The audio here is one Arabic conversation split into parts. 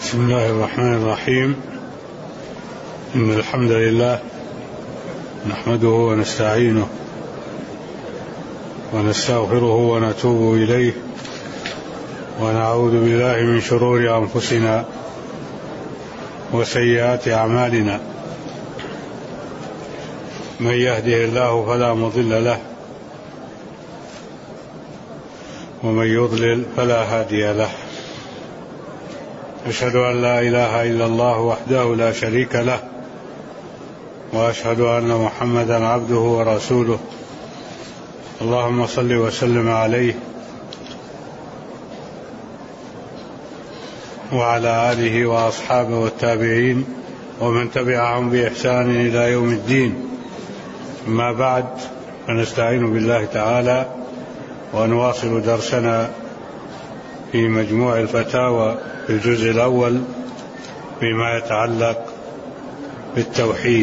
بسم الله الرحمن الرحيم. إن الحمد لله نحمده ونستعينه ونستغفره ونتوب إليه ونعوذ بالله من شرور أنفسنا وسيئات أعمالنا. من يهده الله فلا مضل له ومن يضلل فلا هادي له. أشهد أن لا إله إلا الله وحده لا شريك له وأشهد أن محمدا عبده ورسوله. اللهم صل وسلم عليه وعلى آله وأصحابه والتابعين ومن تبعهم بإحسان إلى يوم الدين. أما بعد، فنستعين بالله تعالى ونواصل درسنا في مجموع الفتاوى في الجزء الأول فيما يتعلق بالتوحيد،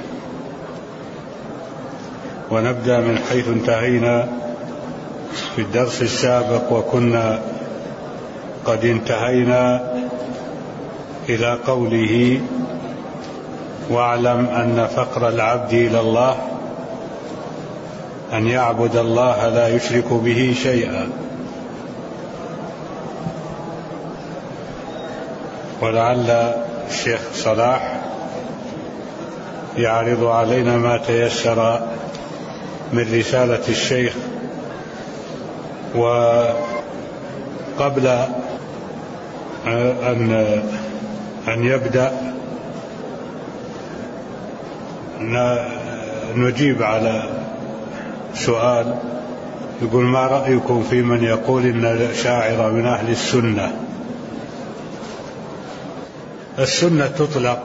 ونبدأ من حيث انتهينا في الدرس السابق، وكنا قد انتهينا إلى قوله: واعلم أن فقر العبد إلى الله أن يعبد الله لا يشرك به شيئا. ولعل الشيخ صلاح يعرض علينا ما تيسر من رسالة الشيخ. وقبل أن يبدأ نجيب على سؤال يقول: ما رأيكم في من يقول إن الأشاعرة من أهل السنة؟ السنة تطلق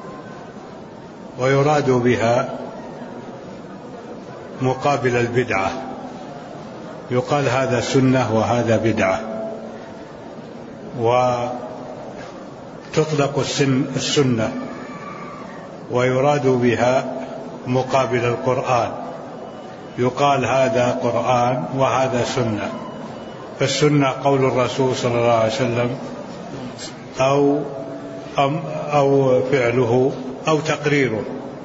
ويراد بها مقابل البدعة، يقال هذا سنة وهذا بدعة. وتطلق السنة ويراد بها مقابل القرآن، يقال هذا قرآن وهذا سنة. فالسنة قول الرسول صلى الله عليه وسلم أو فعله أو تقريره،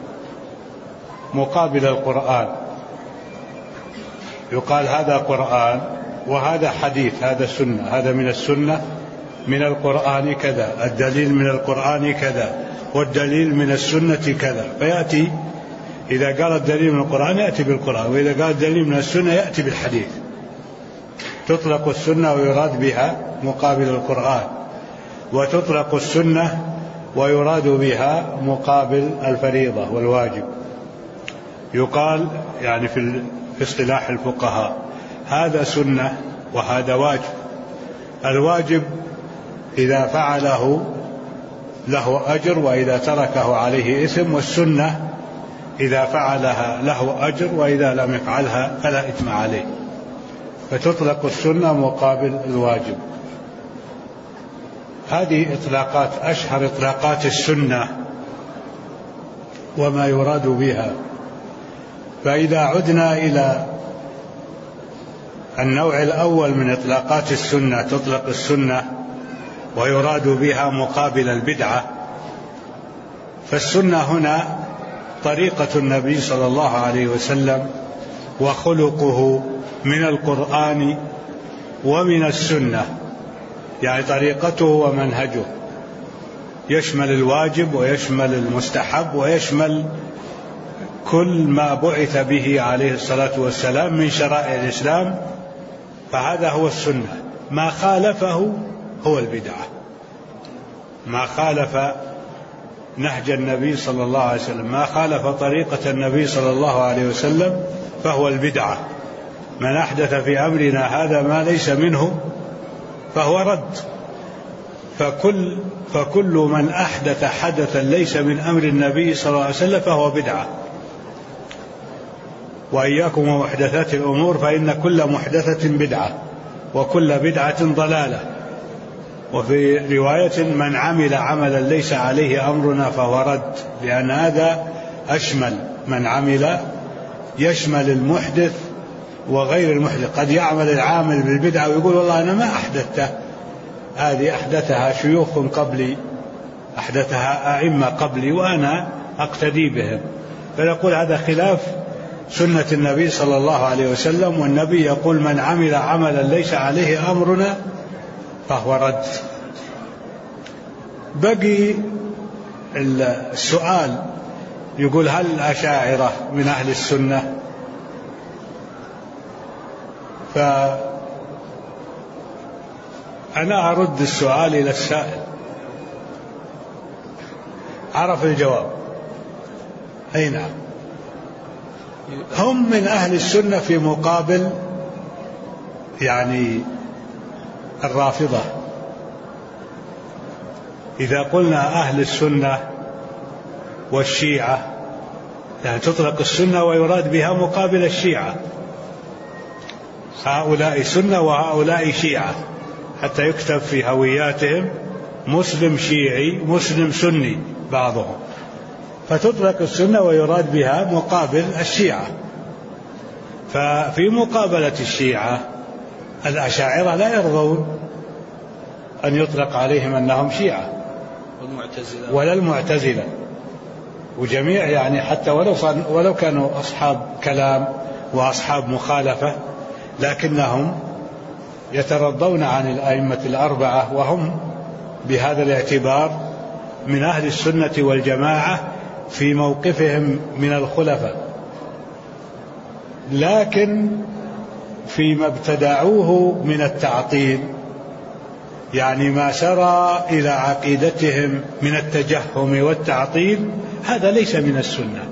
مقابل القرآن يقال هذا قرآن وهذا حديث، هذا سنة، هذا من السنة، من القرآن كذا، الدليل من القرآن كذا، والدليل من السنة كذا. فيأتي إذا قال الدليل من القرآن يأتي بالقرآن، وإذا قال الدليل من السنة يأتي بالحديث. تطلق السنة ويراد بها مقابل القرآن، وتطلق السنة ويراد بها مقابل الفريضة والواجب. يقال يعني في اصطلاح الفقهاء هذا سنة وهذا واجب. الواجب إذا فعله له أجر وإذا تركه عليه إثم، والسنة إذا فعلها له أجر وإذا لم يفعلها فلا إثم عليه. فتطلق السنة مقابل الواجب. هذه إطلاقات، أشهر إطلاقات السنة وما يراد بها. فإذا عدنا إلى النوع الأول من إطلاقات السنة، تطلق السنة ويراد بها مقابل البدعة. فالسنة هنا طريقة النبي صلى الله عليه وسلم وخلقه من القرآن ومن السنة، يعني طريقته ومنهجه يشمل الواجب ويشمل المستحب ويشمل كل ما بعث به عليه الصلاة والسلام من شرائع الإسلام. فهذا هو السنة. ما خالفه هو البدعة. ما خالف نهج النبي صلى الله عليه وسلم، ما خالف طريقة النبي صلى الله عليه وسلم فهو البدعة. من أحدث في أمرنا هذا ما ليس منه فهو رد. فكل من أحدث حدثا ليس من أمر النبي صلى الله عليه وسلم فهو بدعة. وإياكم ومحدثات الأمور فإن كل محدثة بدعة وكل بدعة ضلالة. وفي رواية: من عمل عملا ليس عليه أمرنا فهو رد، لأن هذا أشمل. من عمل يشمل المحدث وغير المحدث. قد يعمل العامل بالبدعة ويقول والله أنا ما أحدثته، هذه أحدثها شيوخ قبلي، أحدثها أئمة قبلي وأنا أقتدي بهم. فنقول هذا خلاف سنة النبي صلى الله عليه وسلم، والنبي يقول من عمل عملا ليس عليه أمرنا فهو رد. بقي السؤال، يقول هل الأشاعرة من أهل السنة؟ فأنا أرد السؤال إلى السائل، عرف الجواب. أي نعم، هم من أهل السنة في مقابل يعني الرافضة. إذا قلنا أهل السنة والشيعة يعني تطلق السنة ويراد بها مقابل الشيعة، هؤلاء سنة وهؤلاء شيعة، حتى يكتب في هوياتهم مسلم شيعي مسلم سني بعضهم، فتطلق السنة ويراد بها مقابل الشيعة. ففي مقابلة الشيعة الأشاعرة لا يرضون أن يطلق عليهم أنهم شيعة، ولا المعتزلة، وجميع يعني حتى ولو كانوا أصحاب كلام وأصحاب مخالفة، لكنهم يترضون عن الأئمة الأربعة، وهم بهذا الاعتبار من أهل السنة والجماعة في موقفهم من الخلفاء. لكن فيما ابتدعوه من التعطيل، يعني ما سرى إلى عقيدتهم من التجهم والتعطيل، هذا ليس من السنة.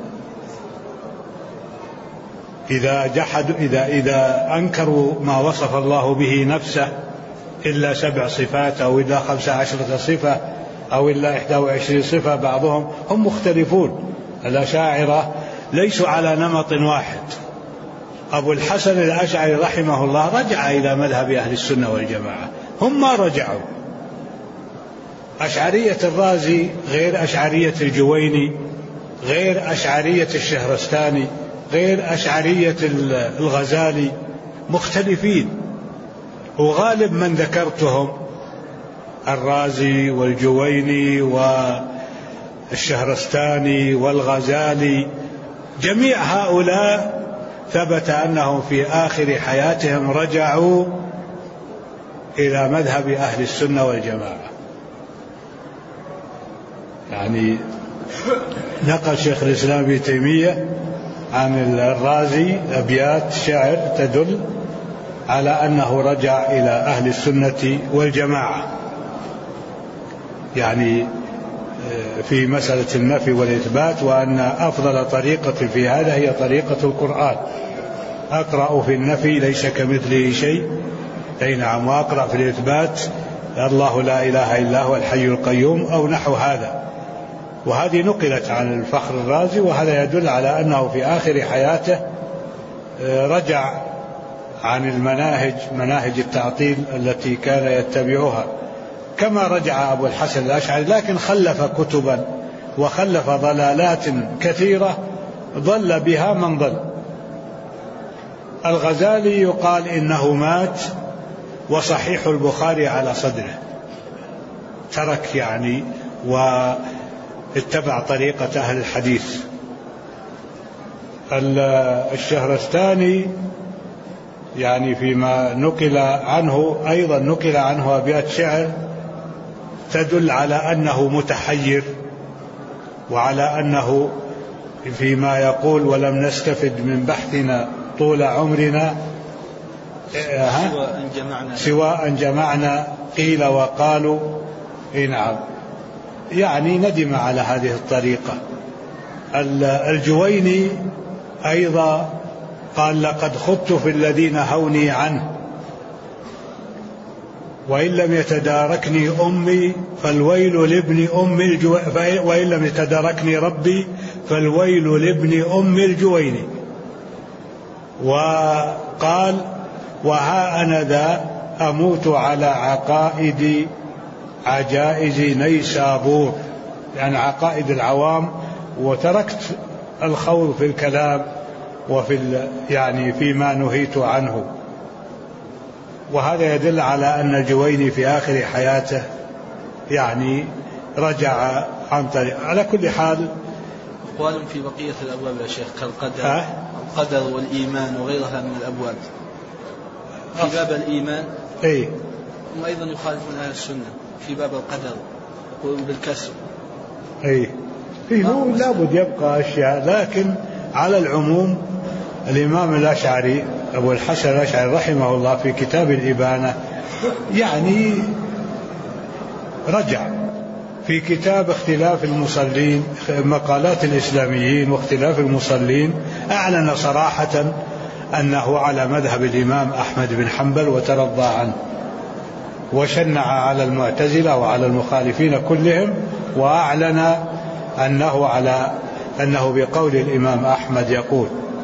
إذا أنكروا ما وصف الله به نفسه إلا 7 صفات أو إلا 15 صفة أو إلا 21 صفة بعضهم، هم مختلفون. الأشاعرة ليسوا على نمط واحد. أبو الحسن الأشعري رحمه الله رجع إلى مذهب أهل السنة والجماعة، هم ما رجعوا. أشعرية الرازي غير أشعرية الجويني، غير أشعرية الشهرستاني، غير أشعرية الغزالي، مختلفين. وغالب من ذكرتهم الرازي والجويني والشهرستاني والغزالي، جميع هؤلاء ثبت أنهم في آخر حياتهم رجعوا إلى مذهب أهل السنة والجماعة. يعني نقل شيخ الإسلام ابن تيمية عن الرازي أبيات شعر تدل على أنه رجع إلى أهل السنة والجماعة، يعني في مسألة النفي والإثبات، وأن أفضل طريقة في هذا هي طريقة القرآن. أقرأ في النفي ليس كمثله شيء، أي نعم، وأقرأ في الإثبات الله لا إله إلا هو الحي القيوم أو نحو هذا. وهذه نقلت عن الفخر الرازي، وهذا يدل على أنه في آخر حياته رجع عن مناهج التعطيل التي كان يتبعها، كما رجع أبو الحسن الأشعري، لكن خلف كتبا وخلف ضلالات كثيرة ضل بها من ضل. الغزالي يقال إنه مات وصحيح البخاري على صدره، ترك يعني واتبع طريقة أهل الحديث. الشهرستاني يعني فيما نقل عنه أيضا نقل عنه أبيات شعر تدل على أنه متحير، وعلى أنه فيما يقول ولم نستفد من بحثنا طول عمرنا سواء جمعنا قيل وقالوا. نعم، يعني ندم على هذه الطريقة. الجويني أيضا قال لقد خضت في الذين هوني عنه، وإن لم يتداركني أمي فالويل لابن أم وإن لم يتداركني ربي فالويل لابن أم الجويني. وقال وها أنا ذا أموت على عقائد عجائز نيسابور، يعني عقائد العوام، وتركت الخوض في الكلام وفي يعني فيما نهيت عنه. وهذا يدل على أن الجويني في آخر حياته يعني رجع عن طريق. على كل حال أقوال في بقية الأبواب يا شيخ كالقدر القدر والإيمان وغيرها من الأبواب. في باب الإيمان هم أيضا يخالفون أهل السنة في باب القدر، يقولون بالكسر. هو لابد يبقى أشياء، لكن على العموم الإمام الأشعري أبو الحسن الأشعري رحمه الله في كتاب الإبانة يعني رجع في كتاب اختلاف المصلين، مقالات الإسلاميين واختلاف المصلين، أعلن صراحة أنه على مذهب الإمام أحمد بن حنبل وترضى عنه، وشنع على المعتزلة وعلى المخالفين كلهم، وأعلن أنه بقول الإمام أحمد يقول.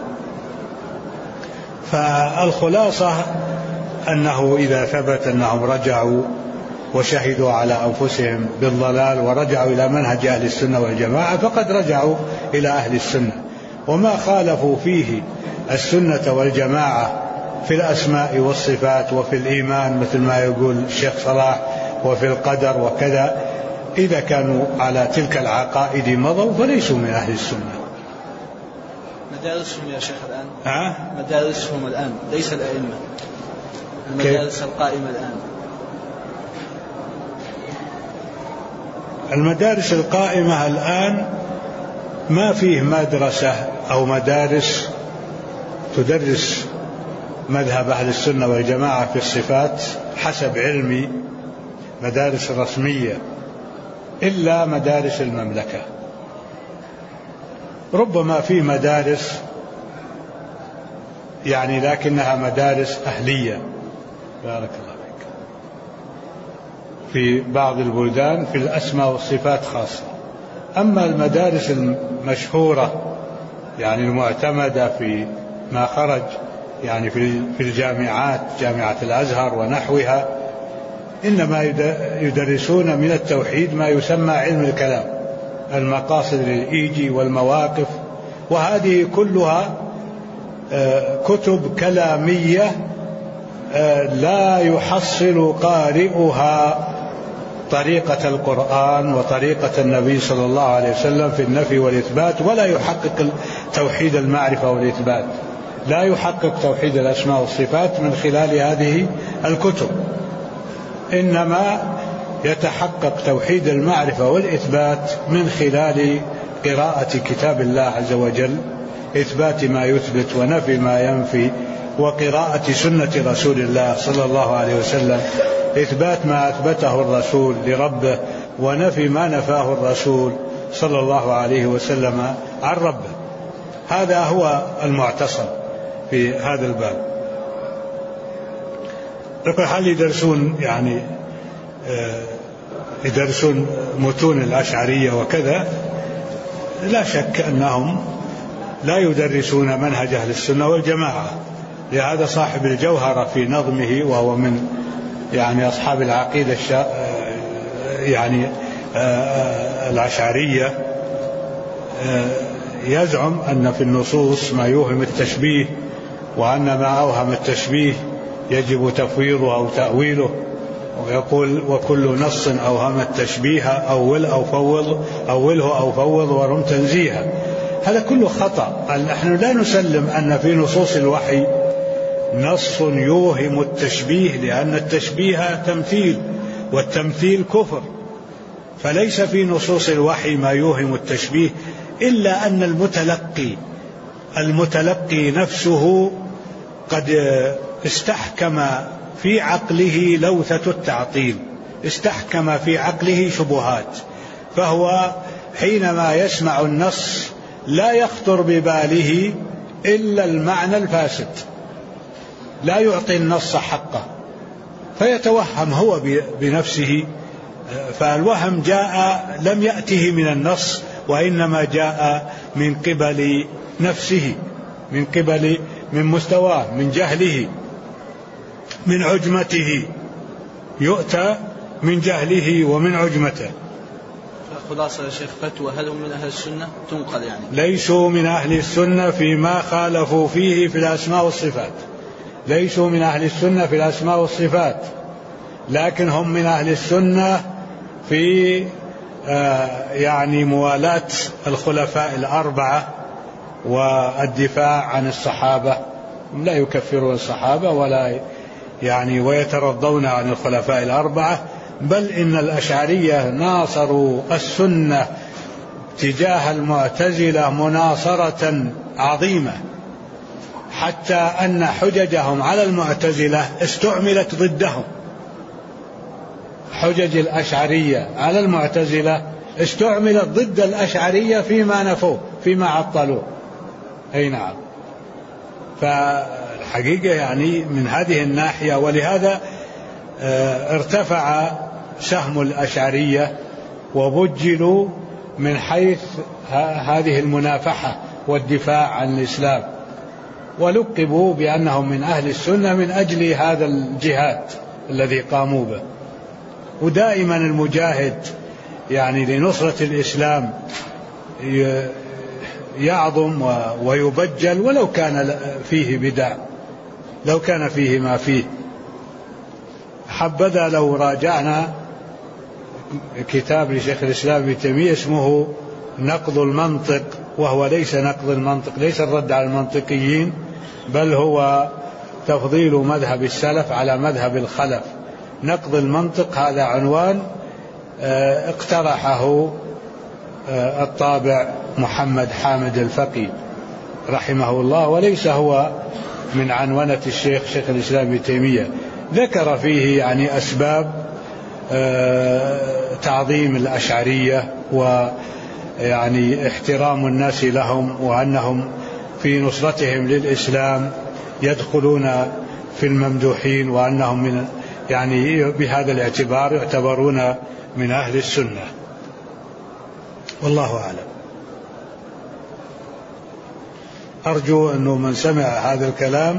فالخلاصة أنه إذا ثبت أنهم رجعوا وشهدوا على أنفسهم بالضلال ورجعوا إلى منهج أهل السنة والجماعة فقد رجعوا إلى أهل السنة، وما خالفوا فيه السنة والجماعة في الأسماء والصفات وفي الإيمان مثل ما يقول الشيخ صلاح وفي القدر وكذا، إذا كانوا على تلك العقائد مضوا فليسوا من أهل السنة. مدارسهم يا شيخ الآن مدارسهم الآن ليس الأئمة، المدارس القائمة الآن. المدارس القائمة الآن ما فيه مدرسة أو مدارس تدرس مذهب أهل السنة والجماعة في الصفات حسب علمي، مدارس رسمية، إلا مدارس المملكة. ربما في مدارس يعني لكنها مدارس أهلية، بارك الله فيك، في بعض البلدان في الأسماء والصفات خاصة. أما المدارس المشهورة يعني المعتمدة في ما خرج يعني في الجامعات، جامعة الأزهر ونحوها، إنما يدرسون من التوحيد ما يسمى علم الكلام، المقاصد للإيجي والمواقف، وهذه كلها كتب كلامية لا يحصل قارئها طريقة القرآن وطريقة النبي صلى الله عليه وسلم في النفي والإثبات، ولا يحقق توحيد المعرفة والإثبات، لا يحقق توحيد الأسماء والصفات من خلال هذه الكتب، إنما يتحقق توحيد المعرفة والإثبات من خلال قراءة كتاب الله عز وجل، إثبات ما يثبت ونفي ما ينفي، وقراءة سنة رسول الله صلى الله عليه وسلم، إثبات ما أثبته الرسول لربه ونفي ما نفاه الرسول صلى الله عليه وسلم عن ربه. هذا هو المعتصم في هذا الباب. لكن هل يدرسون يعني يدرسون متون الأشعرية وكذا؟ لا شك أنهم لا يدرسون منهج أهل السنة والجماعة. لهذا صاحب الجوهرة في نظمه، وهو من يعني أصحاب العقيدة يعني الأشعرية، يزعم أن في النصوص ما يوهم التشبيه، وأن ما أوهم التشبيه يجب تفويضه أو تأويله، ويقول وكل نص أوهم التشبيه أوله أو فوض ورم تنزيها. هذا كله خطأ. نحن لا نسلم أن في نصوص الوحي نص يوهم التشبيه، لأن التشبيه تمثيل، والتمثيل كفر، فليس في نصوص الوحي ما يوهم التشبيه، إلا أن المتلقي نفسه قد استحكم في عقله لوثة التعطيل، استحكم في عقله شبهات، فهو حينما يسمع النص لا يخطر بباله إلا المعنى الفاسد، لا يعطي النص حقه، فيتوهم هو بنفسه. فالوهم لم يأته من النص، وإنما جاء من قبل نفسه، من مستواه، من جهله، من عجمته، يؤتى من جهله ومن عجمته. خلاصة يا شيخ فتوى، هل هم من أهل السنة تنقل يعني؟ ليسوا من أهل السنة فيما خالفوا فيه في الأسماء والصفات، ليسوا من أهل السنة في الأسماء والصفات، لكن هم من أهل السنة في يعني موالاة الخلفاء الأربعة والدفاع عن الصحابة. لا يكفرون الصحابة ولا يعني ويترضون عن الخلفاء الأربعة، بل إن الأشعرية ناصروا السنة تجاه المعتزلة مناصرة عظيمة، حتى أن حججهم على المعتزلة استعملت ضدهم. حجج الأشعرية على المعتزلة استعملت ضد الأشعرية فيما نفوه، فيما عطلوه. أي نعم. فالحقيقة يعني من هذه الناحية، ولهذا ارتفع سهم الأشعرية وبجلوا من حيث هذه المنافحة والدفاع عن الإسلام، ولقبوا بأنهم من أهل السنة من أجل هذا الجهاد الذي قاموا به. ودائما المجاهد يعني لنصرة الإسلام يعظم ويبجل ولو كان فيه بدع، لو كان فيه ما فيه. حبذا لو راجعنا كتاب لشيخ الإسلام ابن تيمية اسمه نقض المنطق، وهو ليس نقض المنطق، ليس الرد على المنطقيين، بل هو تفضيل مذهب السلف على مذهب الخلف. نقض المنطق هذا عنوان اقترحه الطابع محمد حامد الفقي رحمه الله، وليس هو من عنونة الشيخ شيخ الإسلام ابن تيمية. ذكر فيه يعني أسباب تعظيم الأشعرية ويعني احترام الناس لهم، وأنهم في نصرتهم للإسلام يدخلون في الممدوحين، وأنهم من يعني بهذا الاعتبار يعتبرون من أهل السنة. والله أعلم. أرجو أنه من سمع هذا الكلام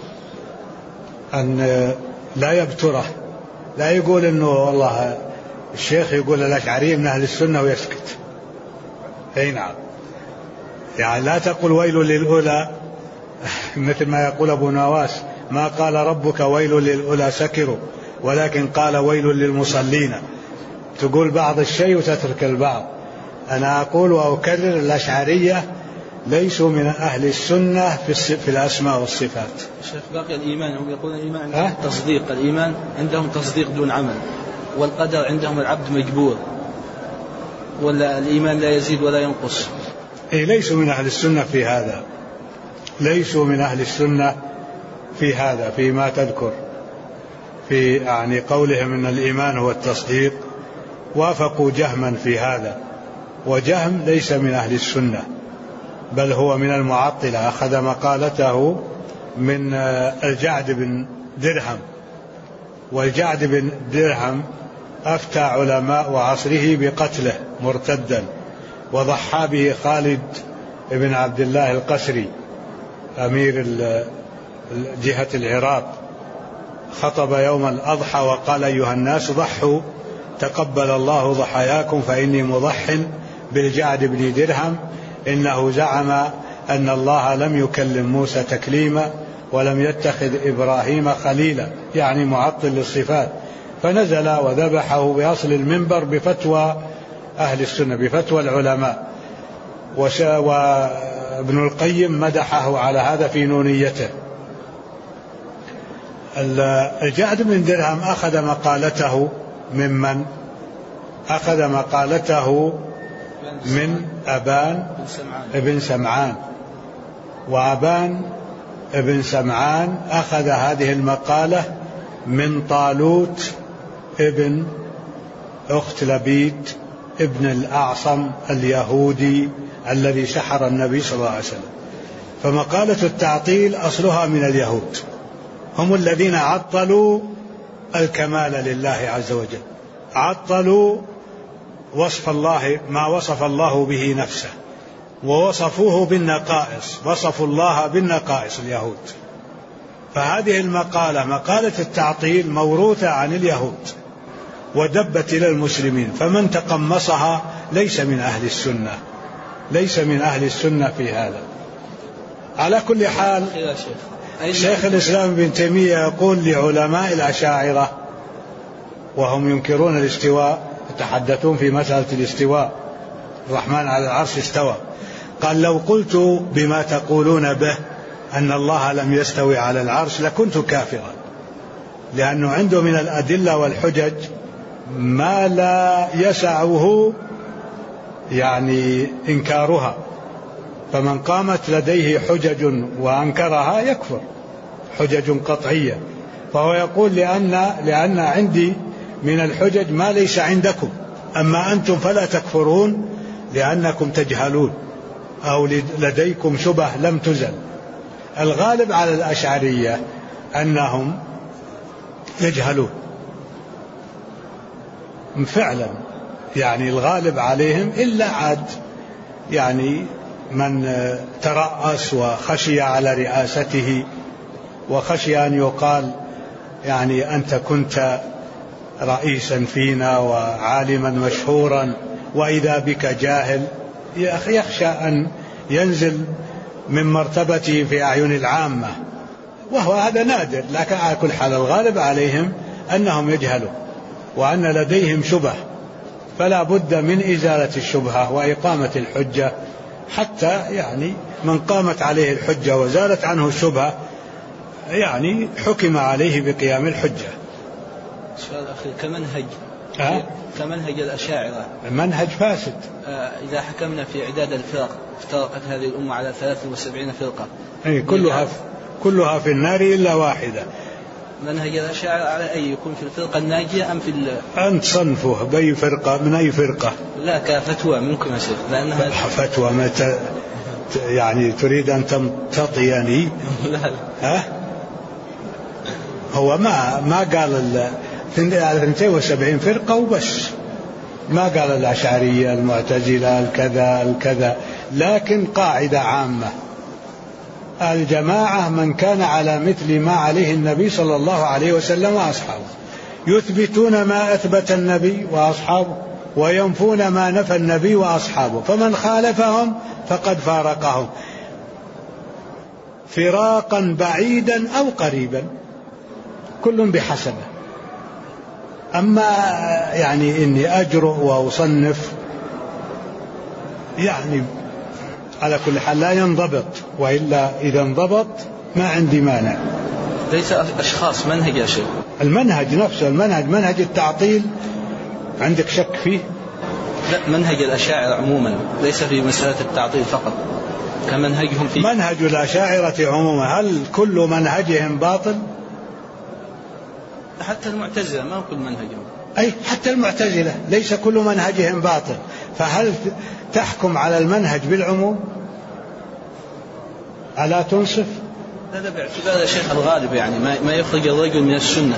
أن لا يبتره، لا يقول أنه والله الشيخ يقول الأشعري من أهل السنة ويسكت. أي نعم. يعني لا تقل ويل للأولى مثل ما يقول أبو نواس، ما قال ربك ويل للأولى سكروا، ولكن قال ويل للمصلين. تقول بعض الشيء وتترك البعض. أنا أقول وأكرر الأشعرية ليسوا من أهل السنة في الأسماء والصفات. شيخ باقي الإيمان، هم يقولون الإيمان عندهم تصديق، الإيمان عندهم تصديق دون عمل، والقدر عندهم العبد مجبور، ولا الإيمان لا يزيد ولا ينقص. إيه ليسوا من أهل السنة في هذا، ليسوا من أهل السنة في هذا، فيما تذكر في يعني قولهم إن الإيمان هو التصديق. وافقوا جهما في هذا، وجهم ليس من أهل السنة بل هو من المعطلة، أخذ مقالته من الجعد بن درهم، والجعد بن درهم أفتى علماء عصره بقتله مرتدا، وضحى به خالد بن عبد الله القسري أمير جهة العراق. خطب يوم الأضحى وقال أيها الناس ضحوا تقبل الله ضحاياكم فإني مضح بالجعد بن درهم، إنه زعم أن الله لم يكلم موسى تكليما ولم يتخذ إبراهيم خليلا، يعني معطل للصفات. فنزل وذبحه بأصل المنبر بفتوى أهل السنة، بفتوى العلماء. وابن القيم مدحه على هذا في نونيته. الجعد بن درهم أخذ مقالته ممن أخذ مقالته من أبان ابن سمعان، وأبان ابن سمعان أخذ هذه المقالة من طالوت ابن أخت لبيد ابن الأعصم اليهودي الذي سحر النبي صلى الله عليه وسلم. فمقالة التعطيل أصلها من اليهود، هم الذين عطلوا الكمال لله عز وجل، عطلوا وصف الله ما وصف الله به نفسه، ووصفوه بالنقائص، وصفوا الله بالنقائص اليهود. فهذه المقالة مقالة التعطيل موروثة عن اليهود ودبت إلى المسلمين، فمن تقمصها ليس من أهل السنة، ليس من أهل السنة في هذا. على كل حال شيخ الإسلام ابن تيمية يقول لعلماء الأشاعرة وهم ينكرون الاستواء، يتحدثون في مسألة الاستواء، الرحمن على العرش استوى، قال لو قلت بما تقولون به أن الله لم يستوي على العرش لكنت كافرا، لأنه عنده من الأدلة والحجج ما لا يسعه يعني إنكارها، فمن قامت لديه حجج وأنكرها يكفر، حجج قطعية. فهو يقول لأن عندي من الحجج ما ليس عندكم، أما أنتم فلا تكفرون لأنكم تجهلون أو لديكم شبه لم تزل. الغالب على الأشعرية أنهم يجهلون فعلا، يعني الغالب عليهم، إلا عاد يعني من ترأس وخشي على رئاسته وخشي أن يقال يعني أنت كنت رئيسا فينا وعالما مشهورا وإذا بك جاهل، يخشى أن ينزل من مرتبته في أعين العامة، وهو هذا نادر، لكن على كل حال الغالب عليهم أنهم يجهلون وأن لديهم شبه، فلا بد من إزالة الشبهة وإقامة الحجة، حتى يعني من قامت عليه الحجة وزالت عنه الشبهة يعني حكم عليه بقيام الحجة. سؤال أخير، كمنهج الأشاعرة المنهج فاسد. إذا حكمنا في إعداد الفرق، افترقت هذه الأمة على 73 فرقة، كلها في النار إلا واحدة. منهج الأشاعرة على أي يكون في الفرقة الناجية أم في أنت صنفه بأي فرقة، من أي فرقة؟ لا كفتوى منكم يا شيخ، لأنها فتوى يعني تريد أن تمتطيني؟ ها؟ هو ما قال 72 فرقة وبس، ما قال الأشعرية المعتزلة الكذا، لكن قاعدة عامة: الجماعة من كان على مثل ما عليه النبي صلى الله عليه وسلم وأصحابه، يثبتون ما أثبت النبي وأصحابه وينفون ما نفى النبي وأصحابه، فمن خالفهم فقد فارقهم فراقا بعيدا أو قريبا، كل بحسبه. أما يعني إني أجرؤ وأصنف يعني على كل حال لا ينضبط، وإلا إذا انضبط ما عندي مانع. ليس أشخاص، منهج يا شيخ. المنهج نفسه، منهج التعطيل عندك شك فيه؟ لا، منهج الأشاعرة عموما، ليس في مسألة التعطيل فقط، كمنهجهم في منهج الأشاعرة عموما. هل كل منهجهم باطل؟ حتى المعتزلة ما كل منهجهم، أي حتى المعتزلة ليس كل منهجهم باطل، فهل تحكم على المنهج بالعموم؟ ألا تنصف؟ هذا باعتبار يا شيخ الغالب، يعني ما يخرج الرجل من السنة.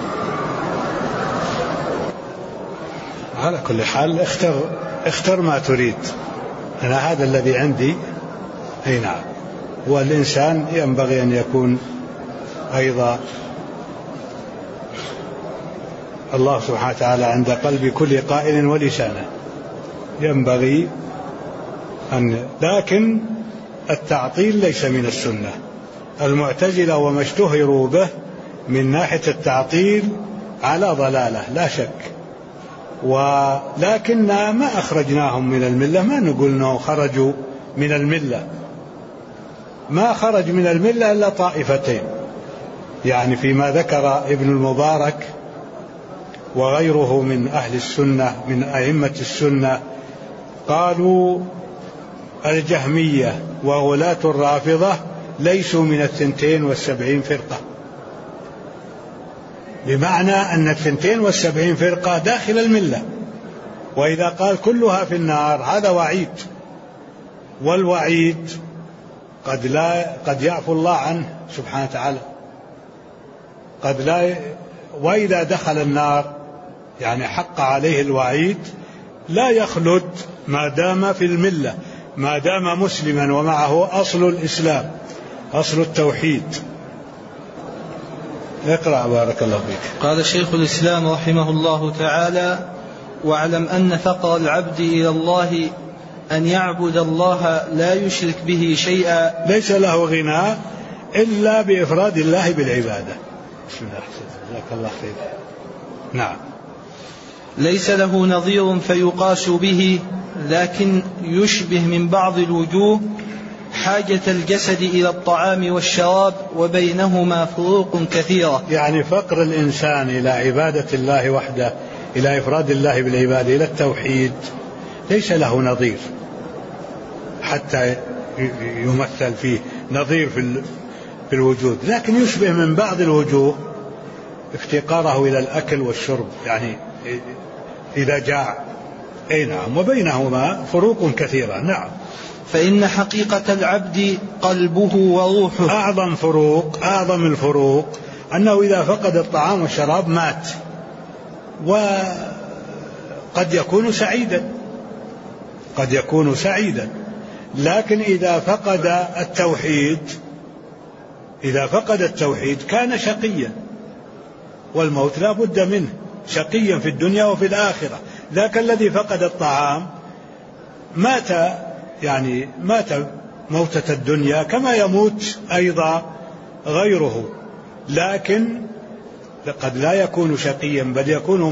على كل حال اختر ما تريد، أنا هذا الذي عندي. أي نعم، والإنسان ينبغي أن يكون أيضا الله سبحانه وتعالى عند قلب كل قائل ولسانه، ينبغي لكن التعطيل ليس من السنة. المعتزلة وما اشتهروا به من ناحية التعطيل على ضلالة لا شك، ولكننا ما أخرجناهم من الملة، ما نقول أنهم خرجوا من الملة، ما خرج من الملة إلا طائفتين، يعني فيما ذكر ابن المبارك وغيره من أهل السنة من أئمة السنة، قالوا الجهمية وغلاة الرافضة ليسوا من 72 فرقة، بمعنى أن 72 فرقة داخل الملة، وإذا قال كلها في النار هذا وعيد، والوعيد قد يعفو الله عنه سبحانه وتعالى، قد لا، وإذا دخل النار يعني حق عليه الوعيد لا يخلد ما دام في الملة، ما دام مسلما ومعه أصل الإسلام، أصل التوحيد. اقرأ بارك الله فيك. قال شيخ الإسلام رحمه الله تعالى: واعلم أن فقر العبد إلى الله أن يعبد الله لا يشرك به شيئا، ليس له غنى إلا بإفراد الله بالعبادة. بسم الله، جزاك الله خير. نعم. ليس له نظير فيقاس به، لكن يشبه من بعض الوجوه حاجة الجسد إلى الطعام والشراب، وبينهما فروق كثيرة. يعني فقر الإنسان إلى عبادة الله وحده، إلى إفراد الله بالعبادة، إلى التوحيد، ليس له نظير حتى يمثل فيه نظير في الوجود، لكن يشبه من بعض الوجوه افتقاره إلى الأكل والشرب، يعني إذا جاع. أي نعم، وبينهما فروق كثيرة. نعم. فإن حقيقة العبد قلبه وروحه. أعظم الفروق أنه إذا فقد الطعام والشراب مات، وقد يكون سعيدا، لكن إذا فقد التوحيد كان شقيا، والموت لا بد منه، شقيا في الدنيا وفي الآخرة. ذاك الذي فقد الطعام مات موتة الدنيا كما يموت أيضا غيره، لكن قد لا يكون شقيا، بل يكون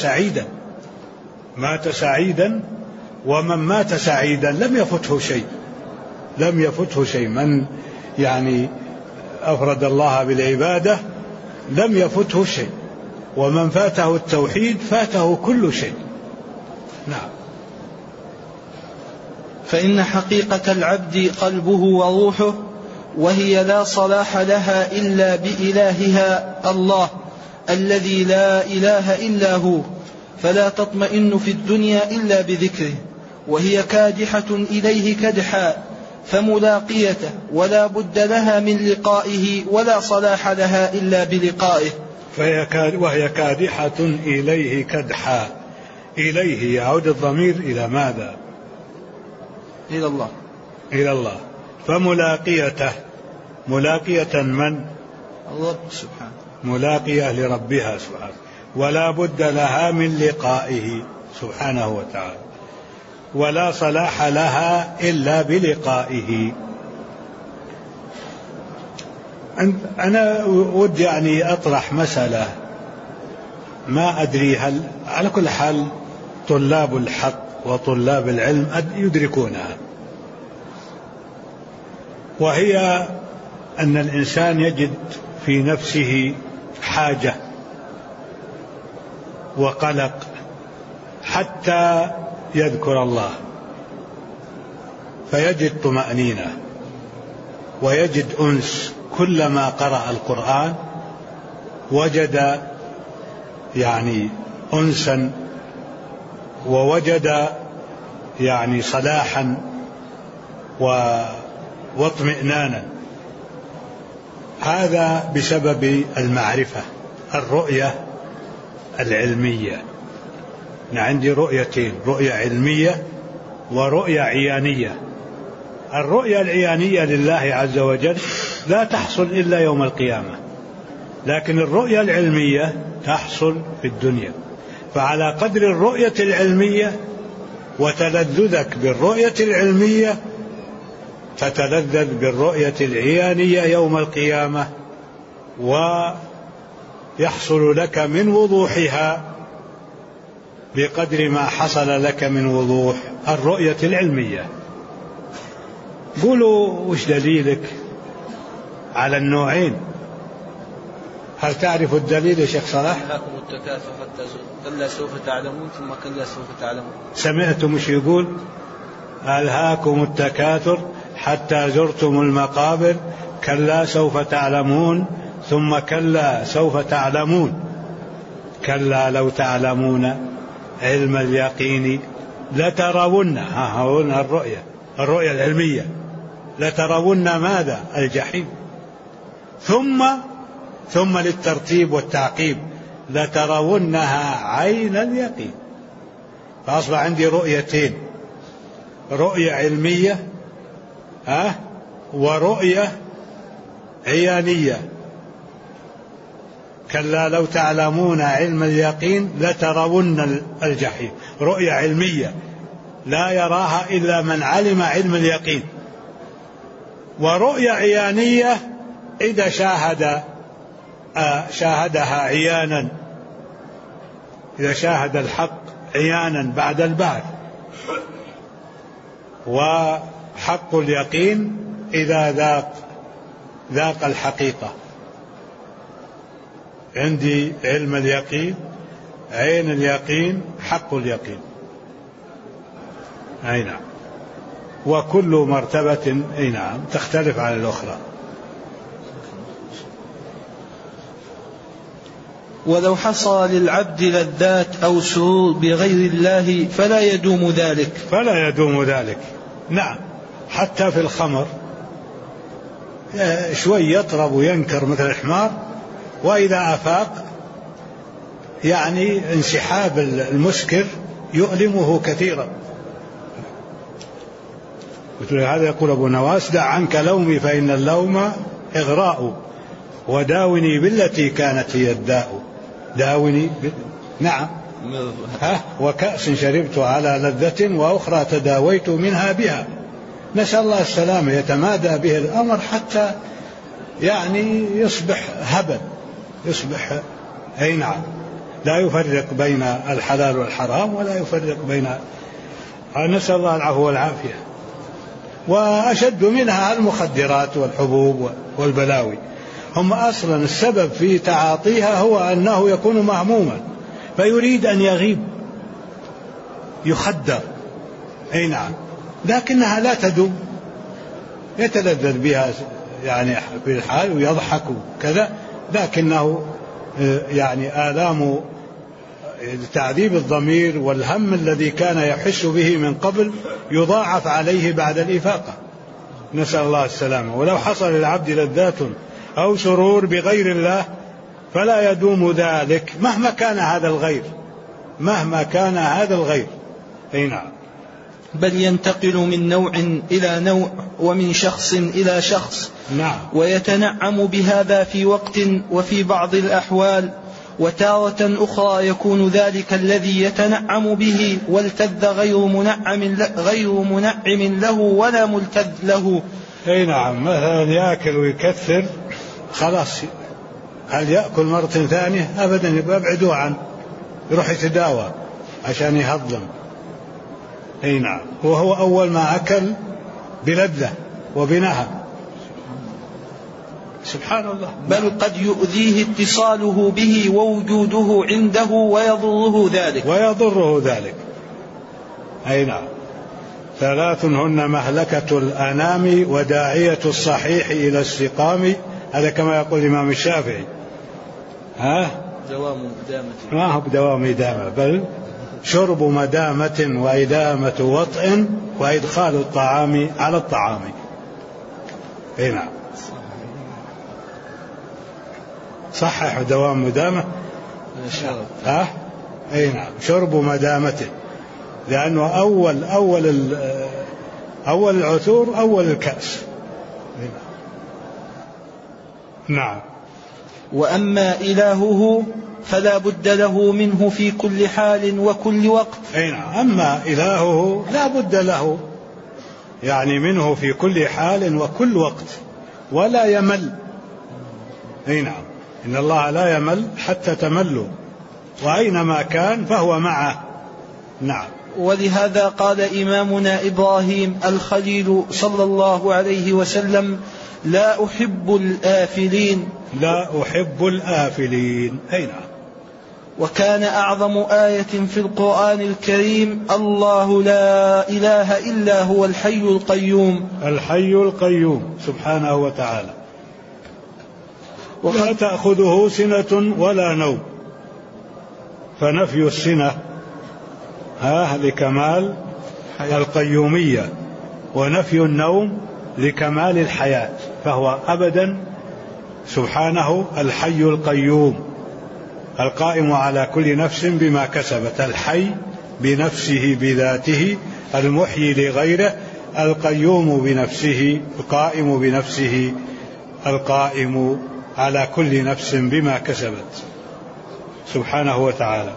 مات سعيدا. ومن مات سعيدا لم يفته شيء. من أفرد الله بالعبادة لم يفته شيء، ومن فاته التوحيد فاته كل شيء. نعم. فإن حقيقة العبد قلبه وروحه، وهي لا صلاح لها إلا بإلهها الله الذي لا إله إلا هو، فلا تطمئن في الدنيا إلا بذكره، وهي كادحة إليه كدحا، فملاقيته ولا بد لها من لقائه، ولا صلاح لها إلا بلقائه. وهي كادحة إليه كدحا. إليه يعود الضمير إلى ماذا؟ إلى الله. فملاقيته، ملاقية من؟ الرب سبحانه، ملاقية لربها سبحانه، ولا بد لها من لقائه سبحانه وتعالى، ولا صلاح لها إلا بلقائه. أنا ودي أطرح مسألة، ما أدري هل على كل حال طلاب الحق وطلاب العلم يدركونها، وهي أن الإنسان يجد في نفسه حاجة وقلق حتى يذكر الله، فيجد طمأنينة ويجد أنس. كلما قرأ القرآن وجد أنسا، ووجد صلاحا واطمئنانا. هذا بسبب المعرفة، الرؤية العلمية. عندي رؤيتين، رؤية علمية ورؤية عيانية. الرؤية العيانية لله عز وجل لا تحصل إلا يوم القيامة، لكن الرؤية العلمية تحصل في الدنيا. فعلى قدر الرؤية العلمية وتلذذك بالرؤية العلمية تتلذذ بالرؤية العيانية يوم القيامة، ويحصل لك من وضوحها بقدر ما حصل لك من وضوح الرؤية العلمية. قولوا وش دليلك على النوعين؟ هل تعرف الدليل يا شيخ صلاح؟ ألهاكم التكاثر حتى كلا سوف تعلمون ثم كلا سوف تعلمون. سمعتم مش يقول؟ ألهاكم التكاثر حتى زرتم المقابر كلا سوف تعلمون ثم كلا سوف تعلمون كلا لو تعلمون علم اليقين لترون. هنا الرؤية العلمية، لترون ماذا؟ الجحيم. ثم للترتيب والتعقيب لترونها عين اليقين. فأصبح عندي رؤيتين، رؤية علمية ورؤية عيانية. كلا لو تعلمون علم اليقين لترون الجحيم، رؤية علمية لا يراها إلا من علم علم اليقين. ورؤية عيانية إذا شاهدها عيانا، إذا شاهد الحق عيانا بعد البعث. وحق اليقين إذا ذاق الحقيقة. عندي علم اليقين، عين اليقين، حق اليقين. أي نعم. وكل مرتبة أي نعم تختلف عن الأخرى. ولو حصل للعبد لذات أو سرور بغير الله فلا يدوم ذلك. فلا يدوم ذلك. نعم. حتى في الخمر شوي يطرب وينكر مثل الحمار، وإذا أفاق يعني انسحاب المسكر يؤلمه كثيرا. هذا يقول أبو نواس: دع عنك لومي فإن اللوم إغراء، وداوني بالتي كانت هي الداء. داوني نعم. وكأس شربت على لذة وأخرى تداويت منها بها. نسأل الله السلامة. يتمادى به الأمر حتى يعني يصبح هبل، يصبح أي نعم لا يفرق بين الحلال والحرام، ولا يفرق بين. نسأل الله العفو والعافية. وأشد منها المخدرات والحبوب والبلاوي. هم أصلا السبب في تعاطيها هو أنه يكون مهموما فيريد أن يغيب، يخدر. أي نعم. لكنها لا تدوم، يتلذذ بها يعني في الحال ويضحك كذا، لكنه يعني آلام تعذيب الضمير والهم الذي كان يحس به من قبل يضاعف عليه بعد الإفاقة. نسأل الله السلامة. ولو حصل للعبد لذات أو سرور بغير الله فلا يدوم ذلك مهما كان هذا الغير، مهما كان هذا الغير. أي نعم. بل ينتقل من نوع إلى نوع ومن شخص إلى شخص. نعم. ويتنعم بهذا في وقت وفي بعض الأحوال، وتارة أخرى يكون ذلك الذي يتنعم به والتذ غير منعم له ولا ملتذ له. أي نعم. مثلا يأكل ويكثر خلاص، هل يأكل مرة ثانية؟ أبدا، يبعدوا عنه، يروح يتداوى عشان يهضم. أي نعم. وهو أول ما أكل بلذة وبنهم. سبحان الله. بل قد يؤذيه اتصاله به ووجوده عنده ويضره ذلك. أي نعم. ثلاث هن مهلكة الأنام وداعية الصحيح إلى السقام. هذا كما يقول الإمام الشافعي. دوام إدامة. ما هو بدوام إدامة، بل شرب مدامة وإدامة وطئ وإدخال الطعام على الطعام. أي نعم. صحح دوام مدامة. أي نعم. شرب مدامة، لأنه أول العثور أول الكأس. نعم. وأما إلهه فلا بد له منه في كل حال وكل وقت. أي نعم. أما إلهه لا بد له يعني منه في كل حال وكل وقت، ولا يمل. أي نعم. إن الله لا يمل حتى تملوا، وأينما كان فهو معه. نعم. ولهذا قال إمامنا إبراهيم الخليل صلى الله عليه وسلم: لا أحب الآفلين. لا أحب الآفلين. أي نعم. وكان أعظم آية في القرآن الكريم: الله لا إله إلا هو الحي القيوم. الحي القيوم سبحانه وتعالى، لا تأخذه سنة ولا نوم، فنفي السنة لكمال القيومية، ونفي النوم لكمال الحياة، فهو أبدا سبحانه الحي القيوم القائم على كل نفس بما كسبت، الحي بنفسه بذاته، المحيي لغيره، القيوم بنفسه، القائم بنفسه، القائم على كل نفس بما كسبت سبحانه وتعالى.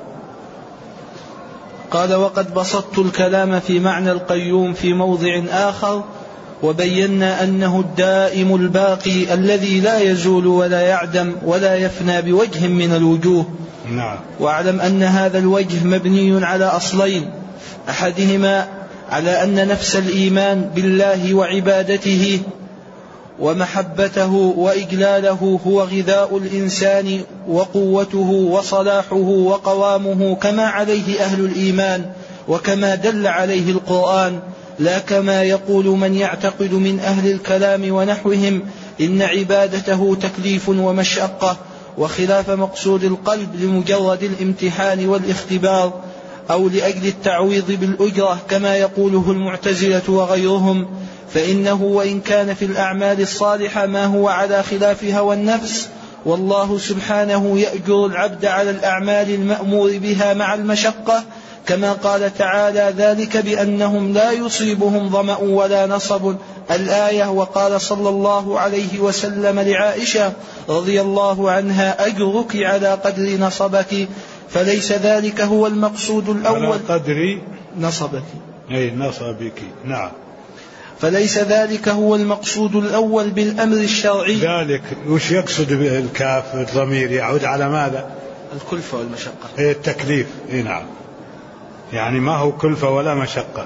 قال: وقد بسطت الكلام في معنى القيوم في موضع آخر، وبينا أنه الدائم الباقي الذي لا يزول ولا يعدم ولا يفنى بوجه من الوجوه. نعم. واعلم أن هذا الوجه مبني على أصلين: أحدهما على أن نفس الإيمان بالله وعبادته ومحبته وإجلاله هو غذاء الإنسان وقوته وصلاحه وقوامه كما عليه أهل الإيمان وكما دل عليه القرآن، لا كما يقول من يعتقد من أهل الكلام ونحوهم إن عبادته تكليف ومشقة وخلاف مقصود القلب لمجرد الامتحان والاختبار أو لأجل التعويض بالأجرة كما يقوله المعتزلة وغيرهم، فإنه وإن كان في الأعمال الصالحة ما هو على خلاف هوى النفس، والله سبحانه يأجر العبد على الأعمال المأمور بها مع المشقة، كما قال تعالى: ذلك بأنهم لا يصيبهم ظمأ ولا نصب الآية. وقال صلى الله عليه وسلم لعائشة رضي الله عنها: أجرك على قدر نصبك، فليس ذلك هو المقصود الأول. على قدر نصبك، أي نصبك. نعم. فليس ذلك هو المقصود الأول بالأمر الشرعي. ذلك وش يقصد بالكاف؟ الضمير يعود على ماذا؟ الكلفة والمشقة. التكليف. نعم. يعني ما هو كلفة ولا مشقة،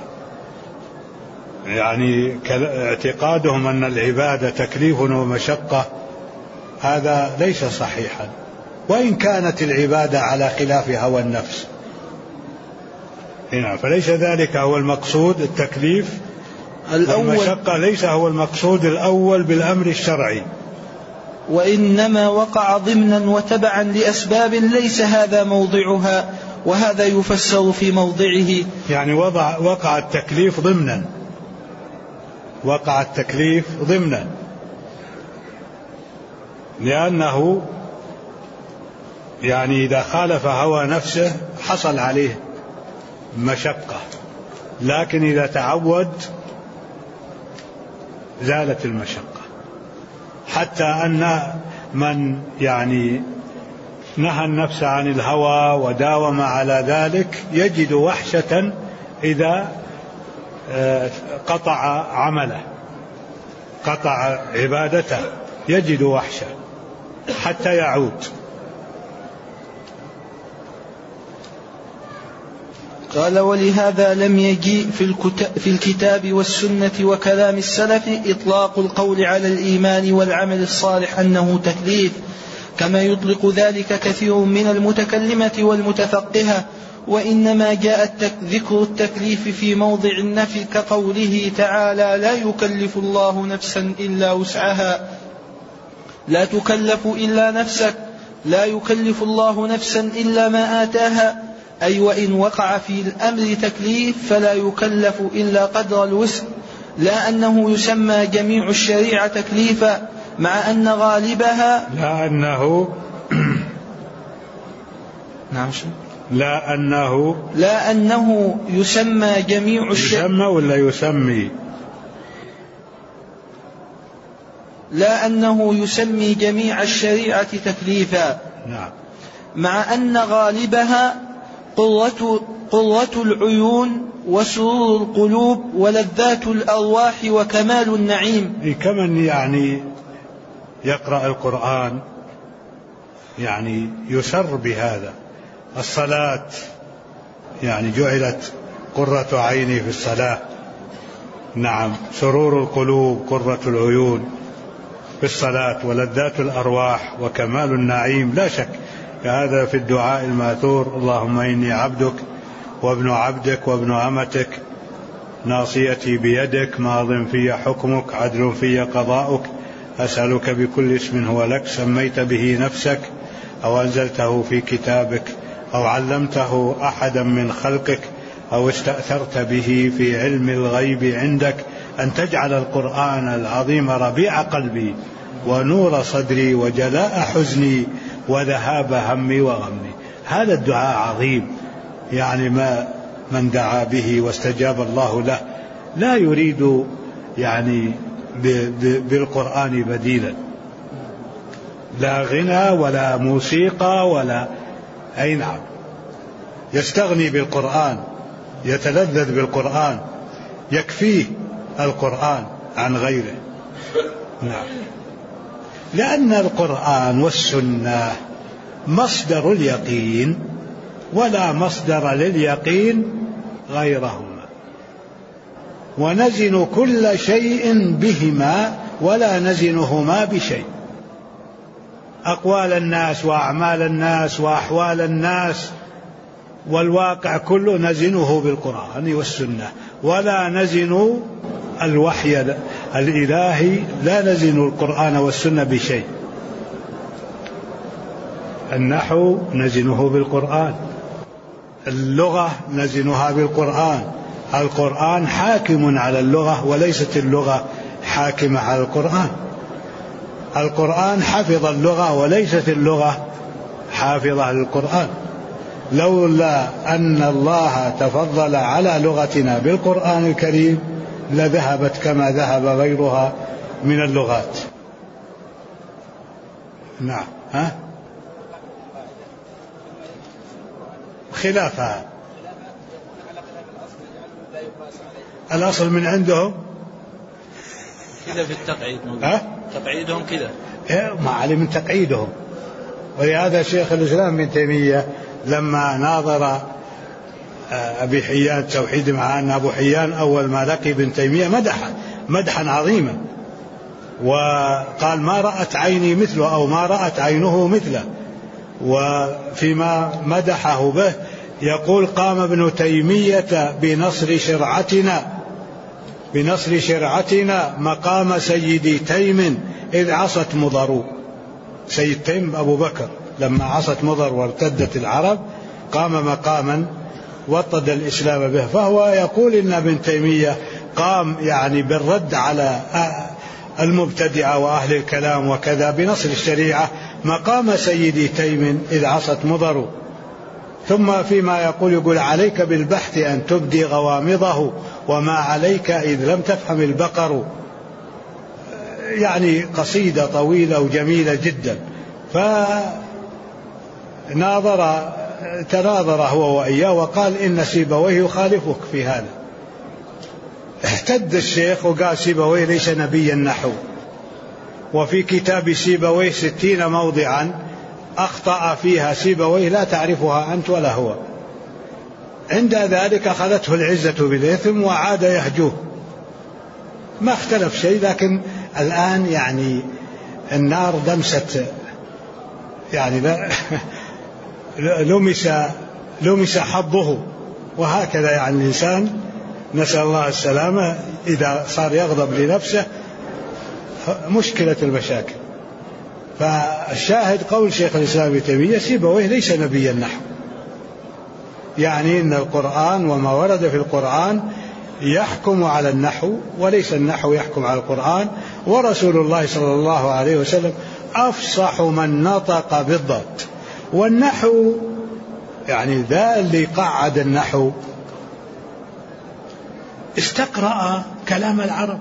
يعني اعتقادهم أن العبادة تكليف ومشقة هذا ليس صحيحا، وإن كانت العبادة على خلاف هوى النفس. هنا فليس ذلك هو المقصود، التكليف والمشقة ليس هو المقصود الأول بالأمر الشرعي، وإنما وقع ضمنا وتبعا لأسباب ليس هذا موضعها، وهذا يفسر في موضعه. يعني وقع التكليف ضمنا، وقع التكليف ضمنا، لأنه يعني إذا خالف هوى نفسه حصل عليه مشقة، لكن إذا تعود زالت المشقة. حتى أن من يعني نهى النفس عن الهوى وداوم على ذلك يجد وحشة إذا قطع عمله، قطع عبادته، يجد وحشة حتى يعود. قال: ولهذا لم يجيء في الكتاب والسنة وكلام السلف إطلاق القول على الإيمان والعمل الصالح أنه تكليف، كما يطلق ذلك كثير من المتكلمة والمتفقهة، وإنما جاء ذكر التكليف في موضع النفي كقوله تعالى: لا يكلف الله نفسا إلا وسعها، لا تكلف إلا نفسك، لا يكلف الله نفسا إلا ما آتاها، أي وإن وقع في الأمر تكليف فلا يكلف إلا قدر الوسع، لا أنه يسمى جميع الشريعة تكليفا مع أن غالبها لا أنه يسمى جميع يسمى ولا يسمي؟ لا أنه يسمي جميع الشريعة تكليفا. نعم. مع أن غالبها قرة العيون وسرور القلوب ولذات الأرواح وكمال النعيم. كمن يعني يقرأ القرآن يعني يسر بهذا. الصلاة يعني جعلت قرة عيني في الصلاة. نعم. سرور القلوب قرة العيون في الصلاة، ولذات الأرواح وكمال النعيم، لا شك. هذا في الدعاء الماثور: اللهم إني عبدك وابن عبدك وابن أمتك، ناصيتي بيدك، ماض في حكمك، عدل في قضاؤك، أسألك بكل اسم هو لك سميت به نفسك أو أنزلته في كتابك أو علمته أحدا من خلقك أو استأثرت به في علم الغيب عندك أن تجعل القرآن العظيم ربيع قلبي ونور صدري وجلاء حزني وذهاب همي وغمي. هذا الدعاء عظيم، يعني ما من دعا به واستجاب الله له لا يريد يعني بالقرآن بديلا، لا غنى ولا موسيقى ولا أي. نعم. يستغني بالقرآن، يتلذذ بالقرآن، يكفيه القرآن، عن غيره. نعم. لأن القرآن والسنة مصدر اليقين ولا مصدر لليقين غيرهما، ونزن كل شيء بهما ولا نزنهما بشيء. أقوال الناس وأعمال الناس وأحوال الناس والواقع كله نزنه بالقرآن والسنة، ولا نزن الوحي الإلهي، لا نزن القرآن والسنة بشيء. النحو نزنه بالقرآن، اللغة نزنها بالقرآن، القرآن حاكم على اللغة وليست اللغة حاكمة على القرآن. القرآن حفظ اللغة وليست اللغة حافظة للقرآن. لولا أن الله تفضل على لغتنا بالقرآن الكريم لذهبت كما ذهب غيرها من اللغات. نعم. خلافها الأصل من عندهم كذا في التقعيد. تقعيدهم كذا ما علي من تقعيدهم. ولهذا شيخ الإسلام ابن تيمية لما ناظر أبي حيان توحيد، مع أن أبو حيان أول ما لقي ابن تيمية مدحا عظيما، وقال ما رأت عيني مثله أو ما رأت عينه مثله. وفيما مدحه به يقول قام ابن تيمية بنصر شرعتنا مقام سيدي تيم إذ عصت مضر. سيد تيم أبو بكر لما عصت مضر وارتدت العرب قام مقاما وطد الإسلام به. فهو يقول إن ابن تيمية قام يعني بالرد على المبتدعة وأهل الكلام وكذا بنصر الشريعة مقام سيدي تيم إذ عصت مضر. ثم فيما يقول عليك بالبحث أن تبدي غوامضه وما عليك إذ لم تفهم البقر. يعني قصيدة طويلة وجميلة جدا. تناظر هو وإياه وقال إن سيبويه يخالفك في هذا. احتد الشيخ وقال سيبويه ليس نبي النحو، وفي كتاب سيبويه 60 موضعا أخطأ فيها سيبويه لا تعرفها أنت ولا هو. عند ذلك أخذته العزة بالإثم وعاد يهجوه. ما اختلف شيء، لكن الآن يعني النار دمست، يعني لمس حظه. وهكذا يعني الإنسان نسأل الله السلامة إذا صار يغضب لنفسه مشكلة المشاكل. فالشاهد قول شيخ الإسلام ابن تيمية سيبويه ليس نبي النحو، يعني إن القرآن وما ورد في القرآن يحكم على النحو وليس النحو يحكم على القرآن. ورسول الله صلى الله عليه وسلم أفصح من نطق بالضبط. والنحو يعني ذا اللي قعد النحو استقرأ كلام العرب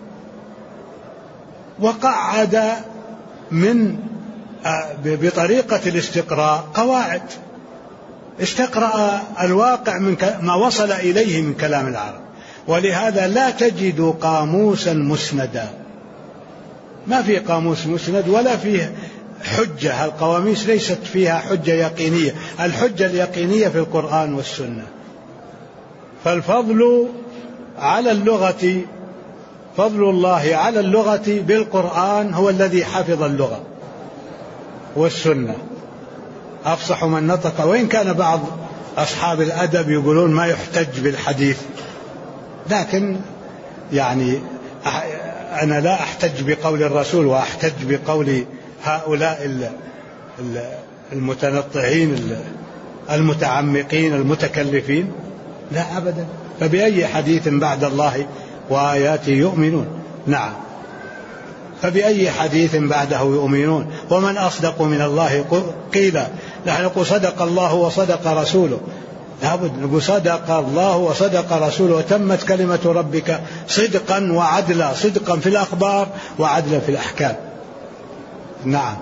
وقعد من بطريقة الاستقراء قواعد، استقرأ الواقع من ما وصل إليه من كلام العرب. ولهذا لا تجد قاموسا مسندا، ما في قاموس مسند ولا فيه حجة. القواميس ليست فيها حجة يقينية، الحجة اليقينية في القرآن والسنة. فالفضل على اللغة، فضل الله على اللغة بالقرآن هو الذي حفظ اللغة والسنة. أفصح من نطق. وإن كان بعض أصحاب الأدب يقولون ما يحتج بالحديث، لكن يعني أنا لا أحتج بقول الرسول وأحتج بقول هؤلاء المتنطعين المتعمقين المتكلفين، لا أبدا. فبأي حديث بعد الله وآياته يؤمنون؟ نعم، فبأي حديث بعده يؤمنون؟ ومن أصدق من الله قيلا. نحن نقول صدق الله وصدق رسوله، لابد نقول صدق الله وصدق رسوله وتمت كلمة ربك صدقا وعدلا، صدقا في الأخبار وعدلا في الأحكام. نعم.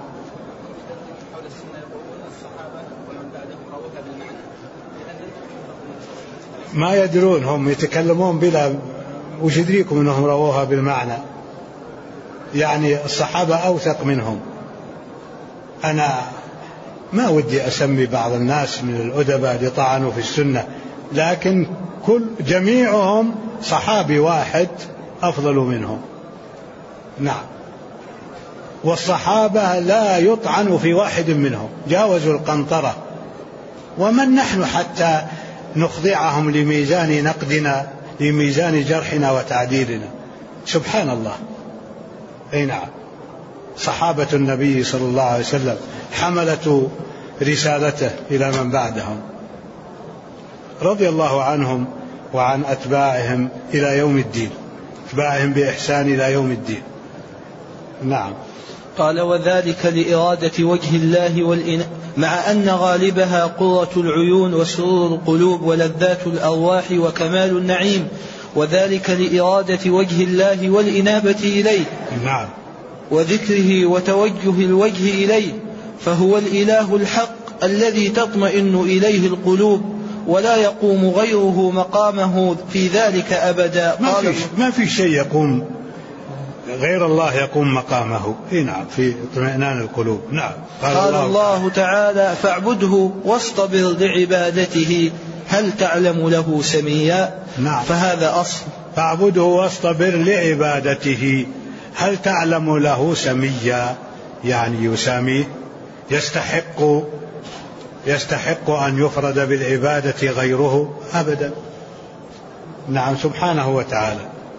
ما يدرون، هم يتكلمون بلا وش يدريكم أنهم رووها بالمعنى؟ يعني الصحابة أوثق منهم. أنا ما ودي أسمي بعض الناس من الأدباء اللي طعنوا في السنة، لكن جميعهم صحابي واحد أفضل منهم. نعم، والصحابة لا يطعن في واحد منهم، جاوزوا القنطرة. ومن نحن حتى نخضعهم لميزان نقدنا، لميزان جرحنا وتعديلنا؟ سبحان الله. أي نعم، صحابة النبي صلى الله عليه وسلم حملة رسالته إلى من بعدهم، رضي الله عنهم وعن أتباعهم إلى يوم الدين، أتباعهم بإحسان إلى يوم الدين. نعم. قال: وذلك لإرادة وجه الله مع أن غالبها قرة العيون وسرور القلوب ولذات الأرواح وكمال النعيم، وذلك لإرادة وجه الله والإنابة إليه. نعم. وذكره وتوجه الوجه إليه، فهو الإله الحق الذي تطمئن إليه القلوب، ولا يقوم غيره مقامه في ذلك أبدا. ما في شيء يقوم غير الله يقوم مقامه. نعم، في اطمئنان القلوب. نعم. قال الله تعالى: فاعبده واصطبر لعبادته هل تعلم له سميا. نعم. فهذا أصل. فاعبده واصطبر لعبادته هل تعلم له سميا، يعني يساميه، يستحق أن يفرد بالعبادة غيره أبدا. نعم، سبحانه وتعالى.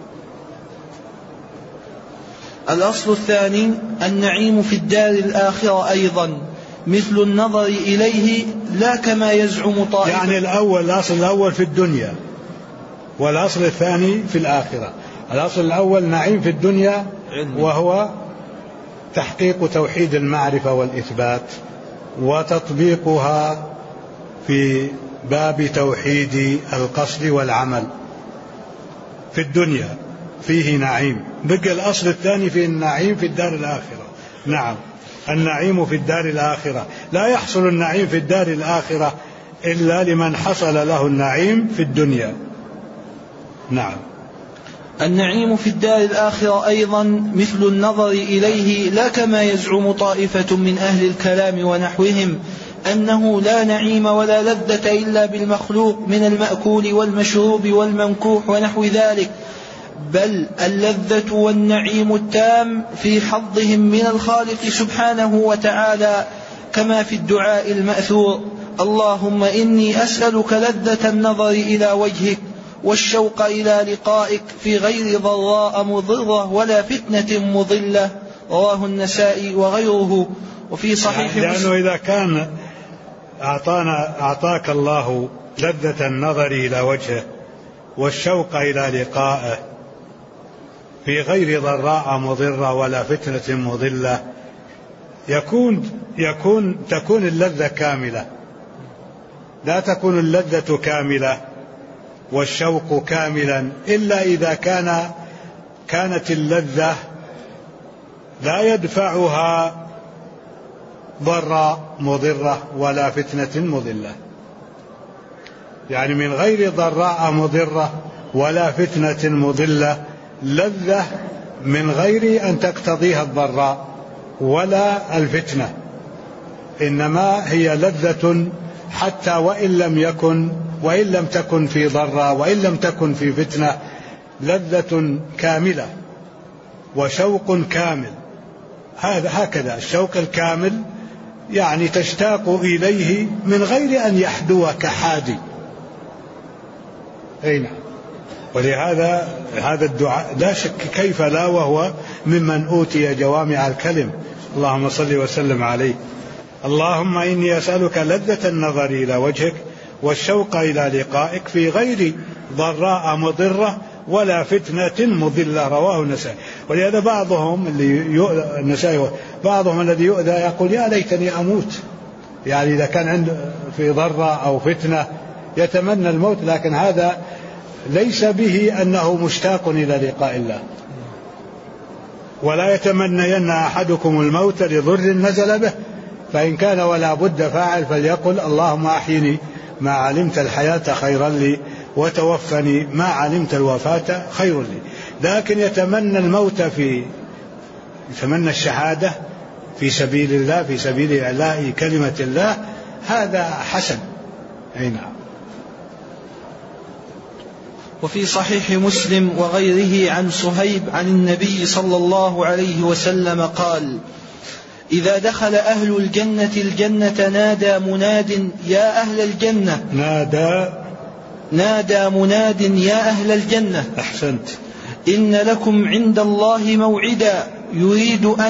الأصل الثاني: النعيم في الدار الآخرة أيضا مثل النظر إليه لا كما يزعم طائفة. يعني الأصل الأول في الدنيا، والأصل الثاني في الآخرة. الأصل الأول نعيم في الدنيا، وهو تحقيق توحيد المعرفة والإثبات وتطبيقها في باب توحيد القصد والعمل. في الدنيا فيه نعيم. بقى الأصل الثاني في النعيم في الدار الآخرة. نعم، النعيم في الدار الآخرة. لا يحصل النعيم في الدار الآخرة إلا لمن حصل له النعيم في الدنيا. نعم. النعيم في الدار الآخرة أيضا مثل النظر إليه لا كما يزعم طائفة من أهل الكلام ونحوهم أنه لا نعيم ولا لذة إلا بالمخلوق من المأكول والمشروب والمنكوح ونحو ذلك، بل اللذة والنعيم التام في حظهم من الخالق سبحانه وتعالى، كما في الدعاء المأثور: اللهم إني أسألك لذة النظر إلى وجهك والشوق إلى لقائك في غير ضراء مضرة ولا فتنة مضلة. رواه النسائي وغيره. وفي صحيح لأنه إذا كان أعطاك الله لذة النظر إلى وجهه والشوق إلى لقائه في غير ضراء مضرة ولا فتنة مضلة، تكون اللذة كاملة. لا تكون اللذة كاملة والشوق كاملا إلا إذا كانت اللذة لا يدفعها ضراء مضرة ولا فتنة مضلة، يعني من غير ضراء مضرة ولا فتنة مضلة، لذة من غير أن تقتضيها الضراء ولا الفتنة، إنما هي لذة حتى وإن لم تكن في ضراء وإن لم تكن في فتنة، لذة كاملة وشوق كامل. هكذا الشوق الكامل يعني تشتاق إليه من غير أن يحدوك حادي. أين؟ ولهذا هذا الدعاء لا شك كيف لا وهو ممن أوتي جوامع الكلم. اللهم صل وسلم عليه. اللهم إني أسألك لذة النظر إلى وجهك والشوق إلى لقائك في غير ضراء مضرة ولا فتنة مضلة. رواه النسائي. ولهذا بعضهم الذي يؤذى يقول يا ليتني أموت، يعني إذا كان عنده في ضراء أو فتنة يتمنى الموت، لكن هذا ليس به أنه مشتاق إلى لقاء الله. ولا يتمنين أحدكم الموت لضر نزل به، فإن كان ولا بد فاعل فليقل اللهم أحيني ما علمت الحياة خيرا لي وتوفني ما علمت الوفاة خير لي. لكن يتمنى الموت يتمنى الشهادة في سبيل الله، في سبيل إعلاء كلمة الله، هذا حسن. أي نعم. وفي صحيح مسلم وغيره عن صهيب عن النبي صلى الله عليه وسلم قال: إذا دخل أهل الجنة الجنة نادى مناد يا أهل الجنة، نادى مناد يا أهل الجنة، أحسنت، إن لكم عند الله موعدا يريد أن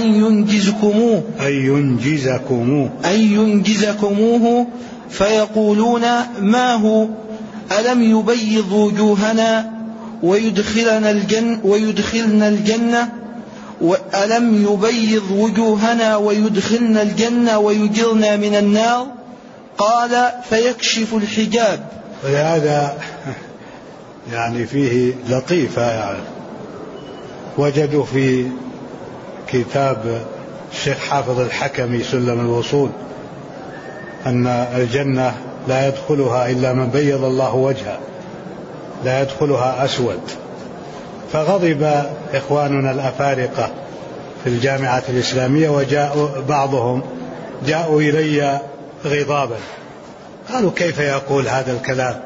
ينجزكموه فيقولون ما هو؟ ألم يبيض وجوهنا ويدخلنا الجنة ألم يبيض وجوهنا ويدخلنا الجنة ويجرنا من النار؟ قال: فيكشف الحجاب. هذا يعني فيه لطيفة، يعني وجدوا في كتاب الشيخ حافظ الحكمي سلم الوصول أن الجنة لا يدخلها إلا من بيض الله وجهه، لا يدخلها أسود. فغضب إخواننا الأفارقة في الجامعة الإسلامية، وجاء بعضهم جاءوا إلي غضابا، قالوا: كيف يقول هذا الكلام؟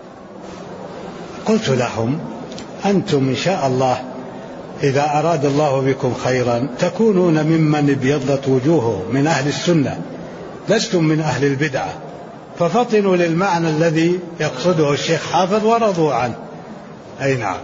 قلت لهم: أنتم إن شاء الله إذا أراد الله بكم خيرا تكونون ممن ابيضت وجوههم من أهل السنة، لستم من أهل البدعة، ففطنوا للمعنى الذي يقصده الشيخ حافظ ورضوا عنه. أي نعم.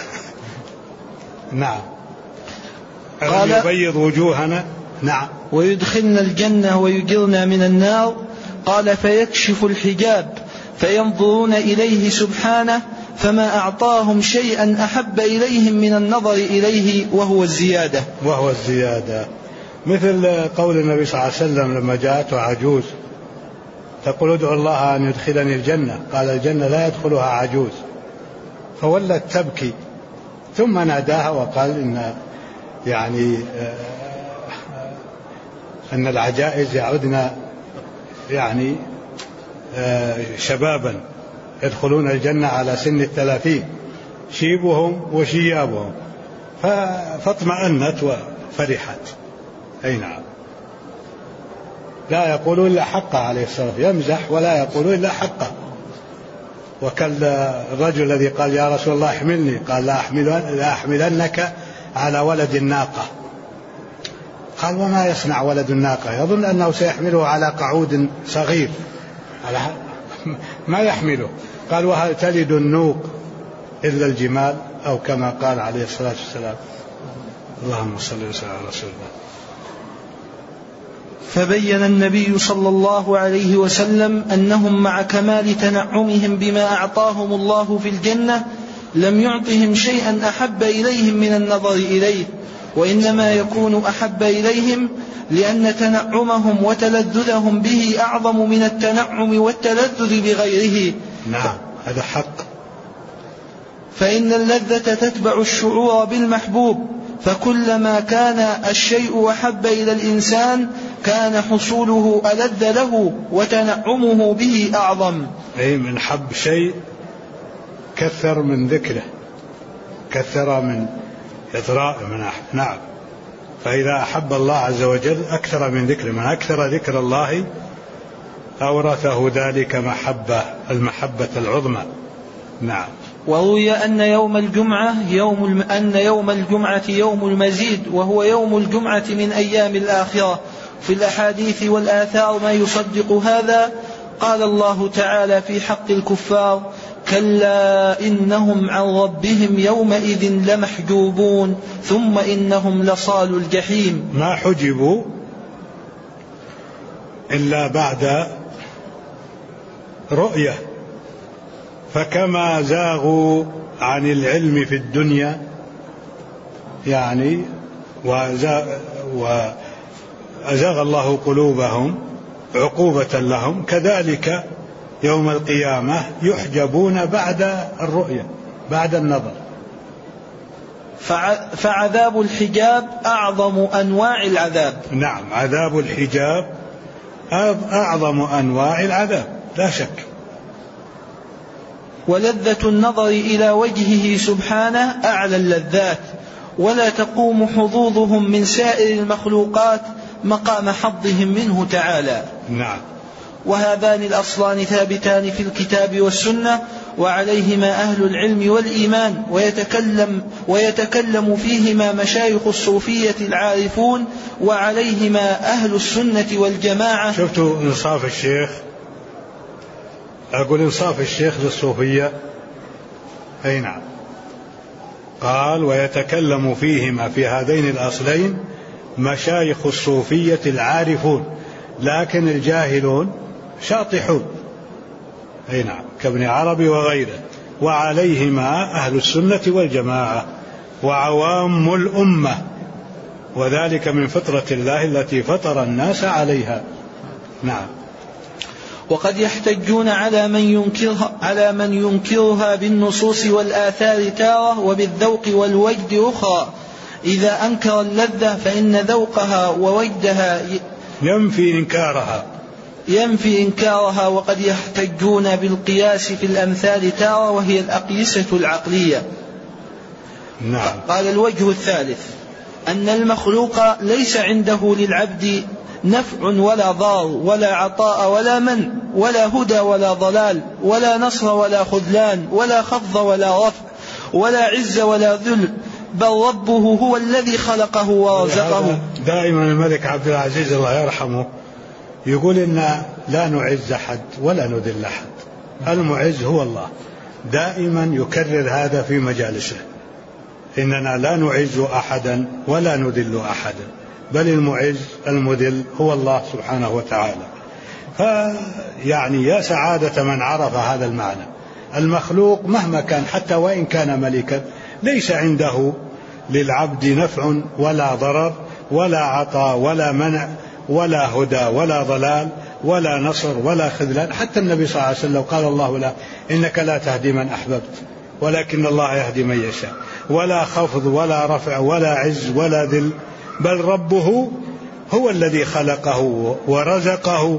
نعم. قال: يبيض وجوهنا، نعم، ويدخلنا الجنة ويجرنا من النار. قال: فيكشف الحجاب فينظرون إليه سبحانه، فما أعطاهم شيئا أحب إليهم من النظر إليه وهو الزيادة. مثل قول النبي صلى الله عليه وسلم لما جاءته عجوز تقول: ادعو الله أن يدخلني الجنة، قال: الجنة لا يدخلها عجوز، فولت تبكي، ثم ناداها وقال أن العجائز يعودن شبابا يدخلون الجنة على سن 30 شيبهم وشيابهم، فاطمأنت وفرحت. أي نعم. لا يقول إلا حقه عليه الصلاة والسلام، يمزح ولا يقول إلا حقه. الرجل الذي قال: يا رسول الله احملني، قال: لا أحملنك على ولد الناقة. قال: وما يصنع ولد الناقة؟ يظن أنه سيحمله على قعود صغير، ما يحمله. قال: وهل تلد النوق إلا الجمال؟ أو كما قال عليه الصلاة والسلام. اللهم صل وسلم على رسول الله. فبين النبي صلى الله عليه وسلم أنهم مع كمال تنعمهم بما أعطاهم الله في الجنة لم يعطهم شيئا أحب إليهم من النظر إليه، وإنما يكون أحب إليهم لأن تنعمهم وتلذذهم به أعظم من التنعم والتلذذ بغيره. نعم، هذا حق. فإن اللذة تتبع الشعور بالمحبوب، فكلما كان الشيء أحب إلى الإنسان كان حصوله ألذ له وتنعمه به أعظم. أي من حب شيء كثر من ذكره، كثر من إطراء من نعم. فإذا أحب الله عز وجل أكثر من ذكره، من أكثر ذكر الله أورثه ذلك المحبة العظمى. نعم. وروي أن يوم الجمعة يوم المزيد، وهو يوم الجمعة من أيام الآخرة. في الأحاديث والآثار ما يصدق هذا. قال الله تعالى في حق الكفار: كلا إنهم عن ربهم يومئذ لمحجوبون ثم إنهم لصالوا الجحيم. ما حجبوا إلا بعد رؤية، فكما زاغوا عن العلم في الدنيا وأزاغ الله قلوبهم عقوبة لهم، كذلك يوم القيامة يحجبون بعد الرؤية، بعد النظر. فعذاب الحجاب أعظم أنواع العذاب. نعم، عذاب الحجاب أعظم أنواع العذاب لا شك. ولذة النظر إلى وجهه سبحانه أعلى اللذات، ولا تقوم حظوظهم من سائر المخلوقات مقام حظهم منه تعالى. نعم. وهذان الأصلان ثابتان في الكتاب والسنة، وعليهما أهل العلم والإيمان، ويتكلم فيهما مشايخ الصوفية العارفون، وعليهما أهل السنة والجماعة. شفتوا إنصاف الشيخ؟ أقول إنصاف الشيخ للصوفية. أي نعم. قال ويتكلم فيهما في هذين الأصلين مشايخ الصوفية العارفون، لكن الجاهلون شاطحون. أي نعم، كابن عربي وغيره. وعليهما أهل السنة والجماعة وعوام الأمة، وذلك من فطرة الله التي فطر الناس عليها. نعم. وقد يحتجون على من ينكرها بالنصوص والآثار تارة، وبالذوق والوجد أخرى. إذا أنكر اللذة فإن ذوقها ووجدها ينفي إنكارها. وقد يحتجون بالقياس في الأمثال تارة، وهي الأقيسة العقلية. نعم. قال الوجه الثالث أن المخلوق ليس عنده للعبد نفع ولا ضار ولا عطاء ولا من ولا هدى ولا ضلال ولا نصر ولا خذلان ولا خفض ولا رفع ولا عز ولا ذل، بل ربه هو الذي خلقه ورزقه. دائما الملك عبد العزيز الله يرحمه يقول إن لا نعز أحد ولا نذل أحد، المعز هو الله. دائما يكرر هذا في مجالسه، إننا لا نعز أحدا ولا نذل أحدا، بل المعز المذل هو الله سبحانه وتعالى. فيعني يا سعادة من عرف هذا المعنى. المخلوق مهما كان حتى وإن كان ملكا ليس عنده للعبد نفع ولا ضرر ولا عطاء ولا منع ولا هدى ولا ضلال ولا نصر ولا خذلان. حتى النبي صلى الله عليه وسلم قال الله له إنك لا تهدي من أحببت ولكن الله يهدي من يشاء. ولا خفض ولا رفع ولا عز ولا ذل، بل ربه هو الذي خلقه ورزقه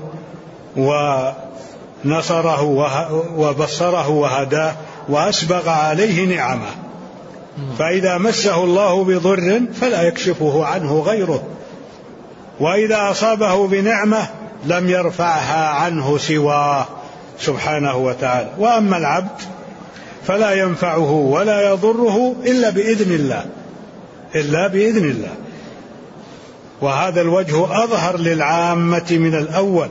ونصره وبصره وهداه وأسبغ عليه نعمه. فإذا مسه الله بضر فلا يكشفه عنه غيره، وإذا أصابه بنعمة لم يرفعها عنه سواه سبحانه وتعالى. وأما العبد فلا ينفعه ولا يضره إلا بإذن الله. وهذا الوجه أظهر للعامة من الأول.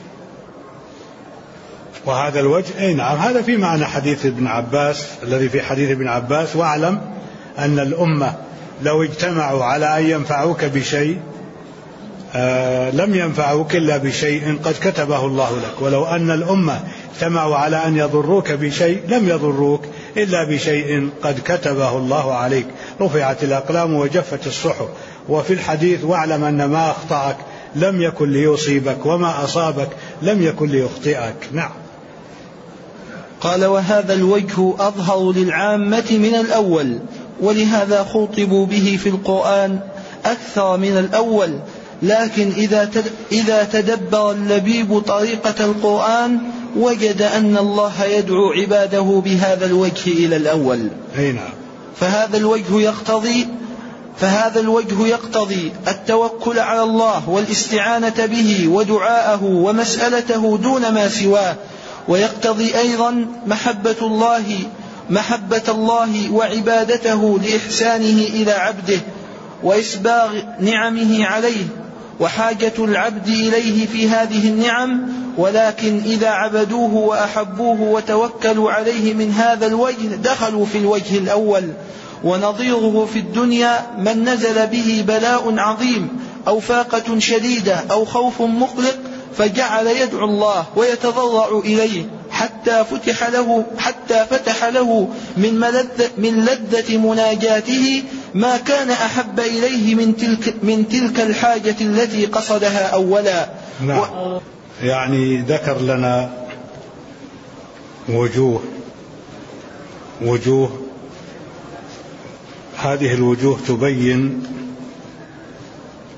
وهذا الوجه أي نعم، هذا في معنى حديث ابن عباس الذي في حديث ابن عباس: واعلم أن الأمة لو اجتمعوا على أن ينفعوك بشيء لم ينفعوك إلا بشيء قد كتبه الله لك، ولو أن الأمة اجتمعوا على أن يضروك بشيء لم يضروك إلا بشيء قد كتبه الله عليك. رفعت الأقلام وجفت الصحف. وفي الحديث: واعلم أن ما أخطأك لم يكن ليصيبك وما أصابك لم يكن ليخطئك. نعم. قال: وهذا الوجه أظهر للعامة من الأول، ولهذا خوطبوا به في القرآن أكثر من الأول. لكن إذا تدبر اللبيب طريقة القرآن وجد أن الله يدعو عباده بهذا الوجه إلى الأول. فهذا الوجه يقتضي التوكل على الله والاستعانة به ودعاءه ومسألته دون ما سواه، ويقتضي أيضا محبة الله وعبادته لإحسانه إلى عبده وإسباغ نعمه عليه وحاجة العبد إليه في هذه النعم. ولكن إذا عبدوه وأحبوه وتوكلوا عليه من هذا الوجه دخلوا في الوجه الأول. ونظيره في الدنيا من نزل به بلاء عظيم أو فاقة شديدة أو خوف مقلق فجعل يدعو الله ويتضرع إليه حتى فتح له من لذة مناجاته ما كان أحب إليه من تلك الحاجة التي قصدها أولا. نعم. يعني ذكر لنا وجوه هذه الوجوه تبين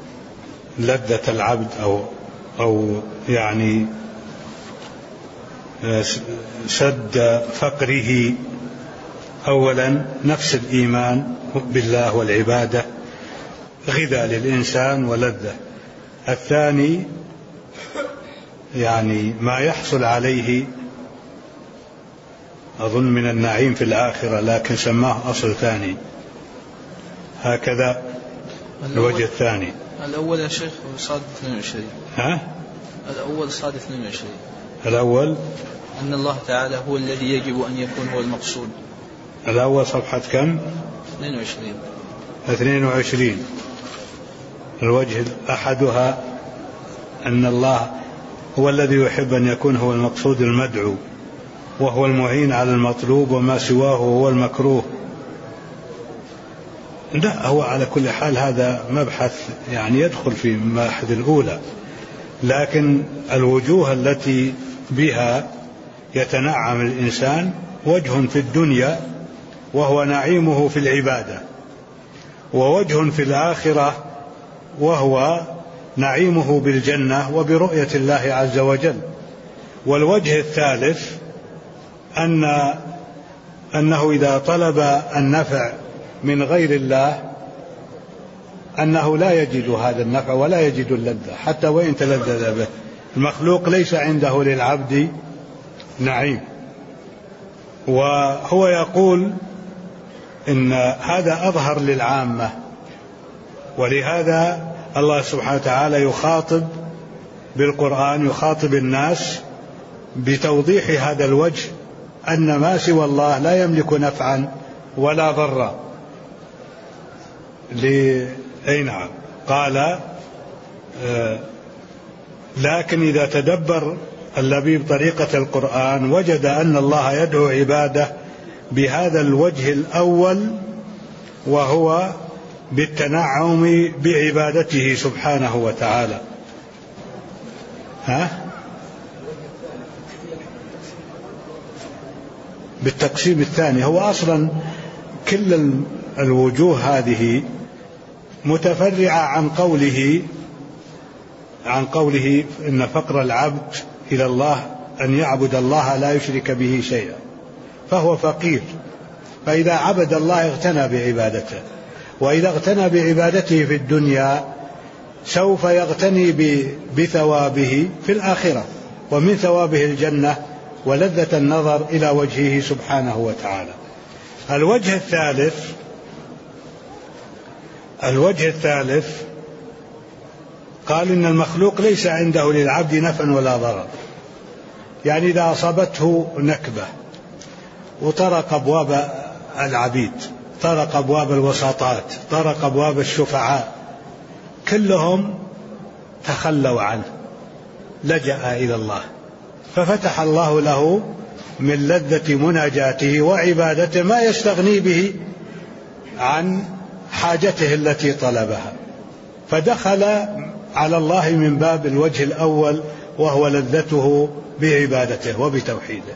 لذة العبد أو يعني سد فقره. أولا نفس الإيمان بالله والعبادة غذاء للإنسان ولذة. الثاني يعني ما يحصل عليه أظن من النعيم في الآخرة، لكن سماه أصل ثاني. هكذا الوجه الثاني. الأول يا شيخ صاد 22. الأول صاد 22. الأول أن الله تعالى هو الذي يجب أن يكون هو المقصود. الأول صفحة كم؟ 22. الوجه أحدها أن الله هو الذي يحب أن يكون هو المقصود المدعو، وهو المعين على المطلوب، وما سواه هو المكروه. لا، هو على كل حال هذا مبحث يعني يدخل في مباحث الأولى، لكن الوجوه التي بها يتنعم الإنسان وجه في الدنيا وهو نعيمه في العبادة، ووجه في الآخرة وهو نعيمه بالجنة وبرؤية الله عز وجل. والوجه الثالث أنه إذا طلب النفع من غير الله أنه لا يجد هذا النفع ولا يجد اللذة حتى وإن تلذذ به. المخلوق ليس عنده للعبد نعيم. وهو يقول إن هذا أظهر للعامة، ولهذا الله سبحانه وتعالى يخاطب بالقرآن، يخاطب الناس بتوضيح هذا الوجه، أن ما سوى الله لا يملك نفعا ولا ضرا. أي نعم. قال لكن إذا تدبر اللبيب طريقة القرآن وجد أن الله يدعو عباده بهذا الوجه الأول، وهو بالتنعم بعبادته سبحانه وتعالى. بالتقسيم الثاني. هو أصلا كل الوجوه هذه متفرعة عن قوله إن فقر العبد إلى الله أن يعبد الله لا يشرك به شيئا، فهو فقير، فإذا عبد الله اغتنى بعبادته، وإذا اغتنى بعبادته في الدنيا سوف يغتني بثوابه في الآخرة، ومن ثوابه الجنة ولذة النظر إلى وجهه سبحانه وتعالى. الوجه الثالث قال إن المخلوق ليس عنده للعبد نفع ولا ضرر. يعني إذا أصابته نكبة وطرق أبواب العبيد، طرق أبواب الوساطات، طرق أبواب الشفعاء، كلهم تخلوا عنه، لجأ إلى الله، ففتح الله له من لذة مناجاته وعبادته ما يستغني به عن حاجته التي طلبها، فدخل على الله من باب الوجه الأول وهو لذته بعبادته وبتوحيده.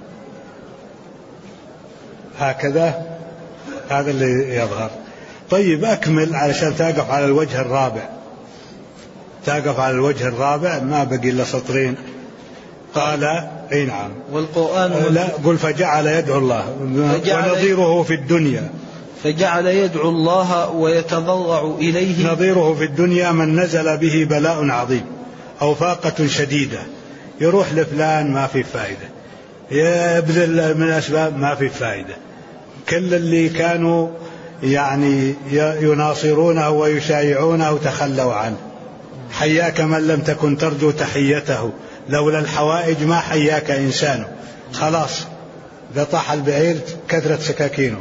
هكذا هذا اللي يظهر. طيب أكمل علشان تقف على الوجه الرابع. تقف على الوجه الرابع، ما بقي إلا سطرين. قال أي نعم. والقرآن لا قل فجعل يدعو الله ونظيره في الدنيا. فجعل يدعو الله ويتضرع إليه. نظيره في الدنيا من نزل به بلاء عظيم أو فاقة شديدة، يروح لفلان ما في فائدة، يبذل من الأسباب ما في فائدة. كل اللي كانوا يعني يناصرونه ويشايعونه تخلوا عنه. حياك من لم تكن ترجو تحيته، لولا الحوائج ما حياك إنسان. خلاص إذا طاح البعير كثرت سكاكينه.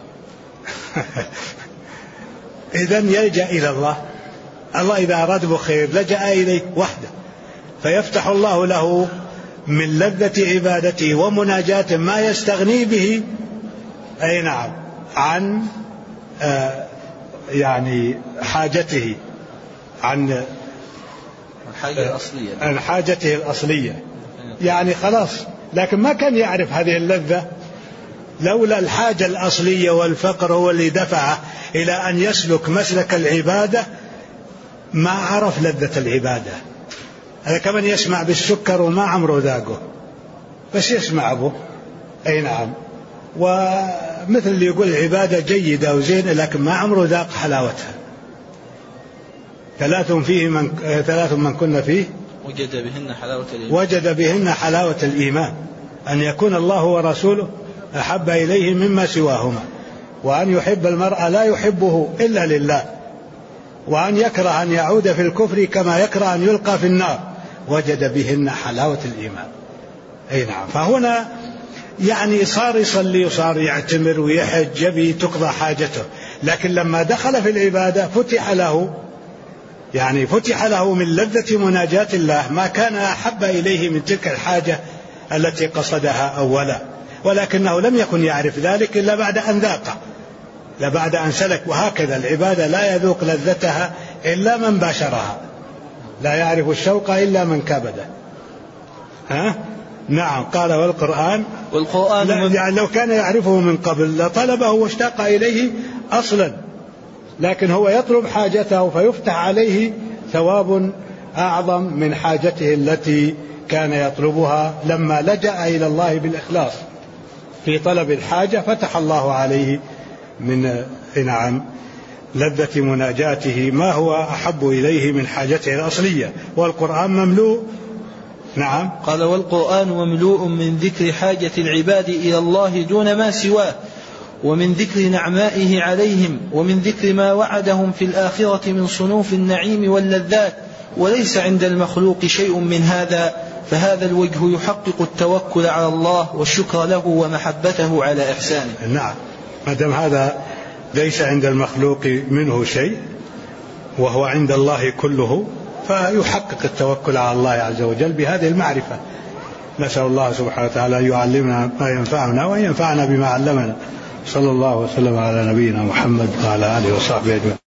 إذن يلجأ إلى الله. الله إذا أراد بخير لجأ إليه وحده، فيفتح الله له من لذة عبادته ومناجاته ما يستغني به أي نعم عن يعني حاجته، عن حاجته الأصلية. يعني خلاص، لكن ما كان يعرف هذه اللذة لولا الحاجة الأصلية، والفقر هو اللي دفعه إلى أن يسلك مسلك العبادة. ما عرف لذة العبادة. هذا كمن يسمع بالسكر وما عمره ذاقه. بس يسمع به. أي نعم. ومثل اللي يقول العبادة جيدة وزينة لكن ما عمره ذاق حلاوتها. ثلاث من كن فيه وجد بهن حلاوة الإيمان أن يكون الله ورسوله أحب إليه مما سواهما، وأن يحب المرء لا يحبه إلا لله، وأن يكره أن يعود في الكفر كما يكره أن يلقى في النار. وجد بهن حلاوة الإيمان. أي نعم. فهنا يعني صار يصلي وصار يعتمر ويحج يبي تقضى حاجته، لكن لما دخل في العبادة فتح له من لذة مناجاة الله ما كان أحب إليه من تلك الحاجة التي قصدها أولا، ولكنه لم يكن يعرف ذلك إلا بعد أن ذاق، لا بعد أن سلك. وهكذا العبادة لا يذوق لذتها إلا من باشرها، لا يعرف الشوق إلا من كبده. نعم. قال والقرآن يعني لو كان يعرفه من قبل لطلبه واشتاق إليه أصلا، لكن هو يطلب حاجته فيفتح عليه ثواب أعظم من حاجته التي كان يطلبها. لما لجأ إلى الله بالإخلاص في طلب الحاجة فتح الله عليه من لذة مناجاته ما هو أحب إليه من حاجته الأصلية. والقرآن مملوء. نعم. قال والقرآن مملوء من ذكر حاجة العباد إلى الله دون ما سواه، ومن ذكر نعمائه عليهم، ومن ذكر ما وعدهم في الآخرة من صنوف النعيم واللذات، وليس عند المخلوق شيء من هذا، فهذا الوجه يحقق التوكل على الله والشكر له ومحبته على إحسانه. نعم. مادام هذا ليس عند المخلوق منه شيء وهو عند الله كله، فيحقق التوكل على الله عز وجل بهذه المعرفة. نسأل الله سبحانه وتعالى أن يعلمنا ما ينفعنا وأن ينفعنا بما علمنا. صلى الله وسلم على نبينا محمد وعلى آله وصحبه أجمعين.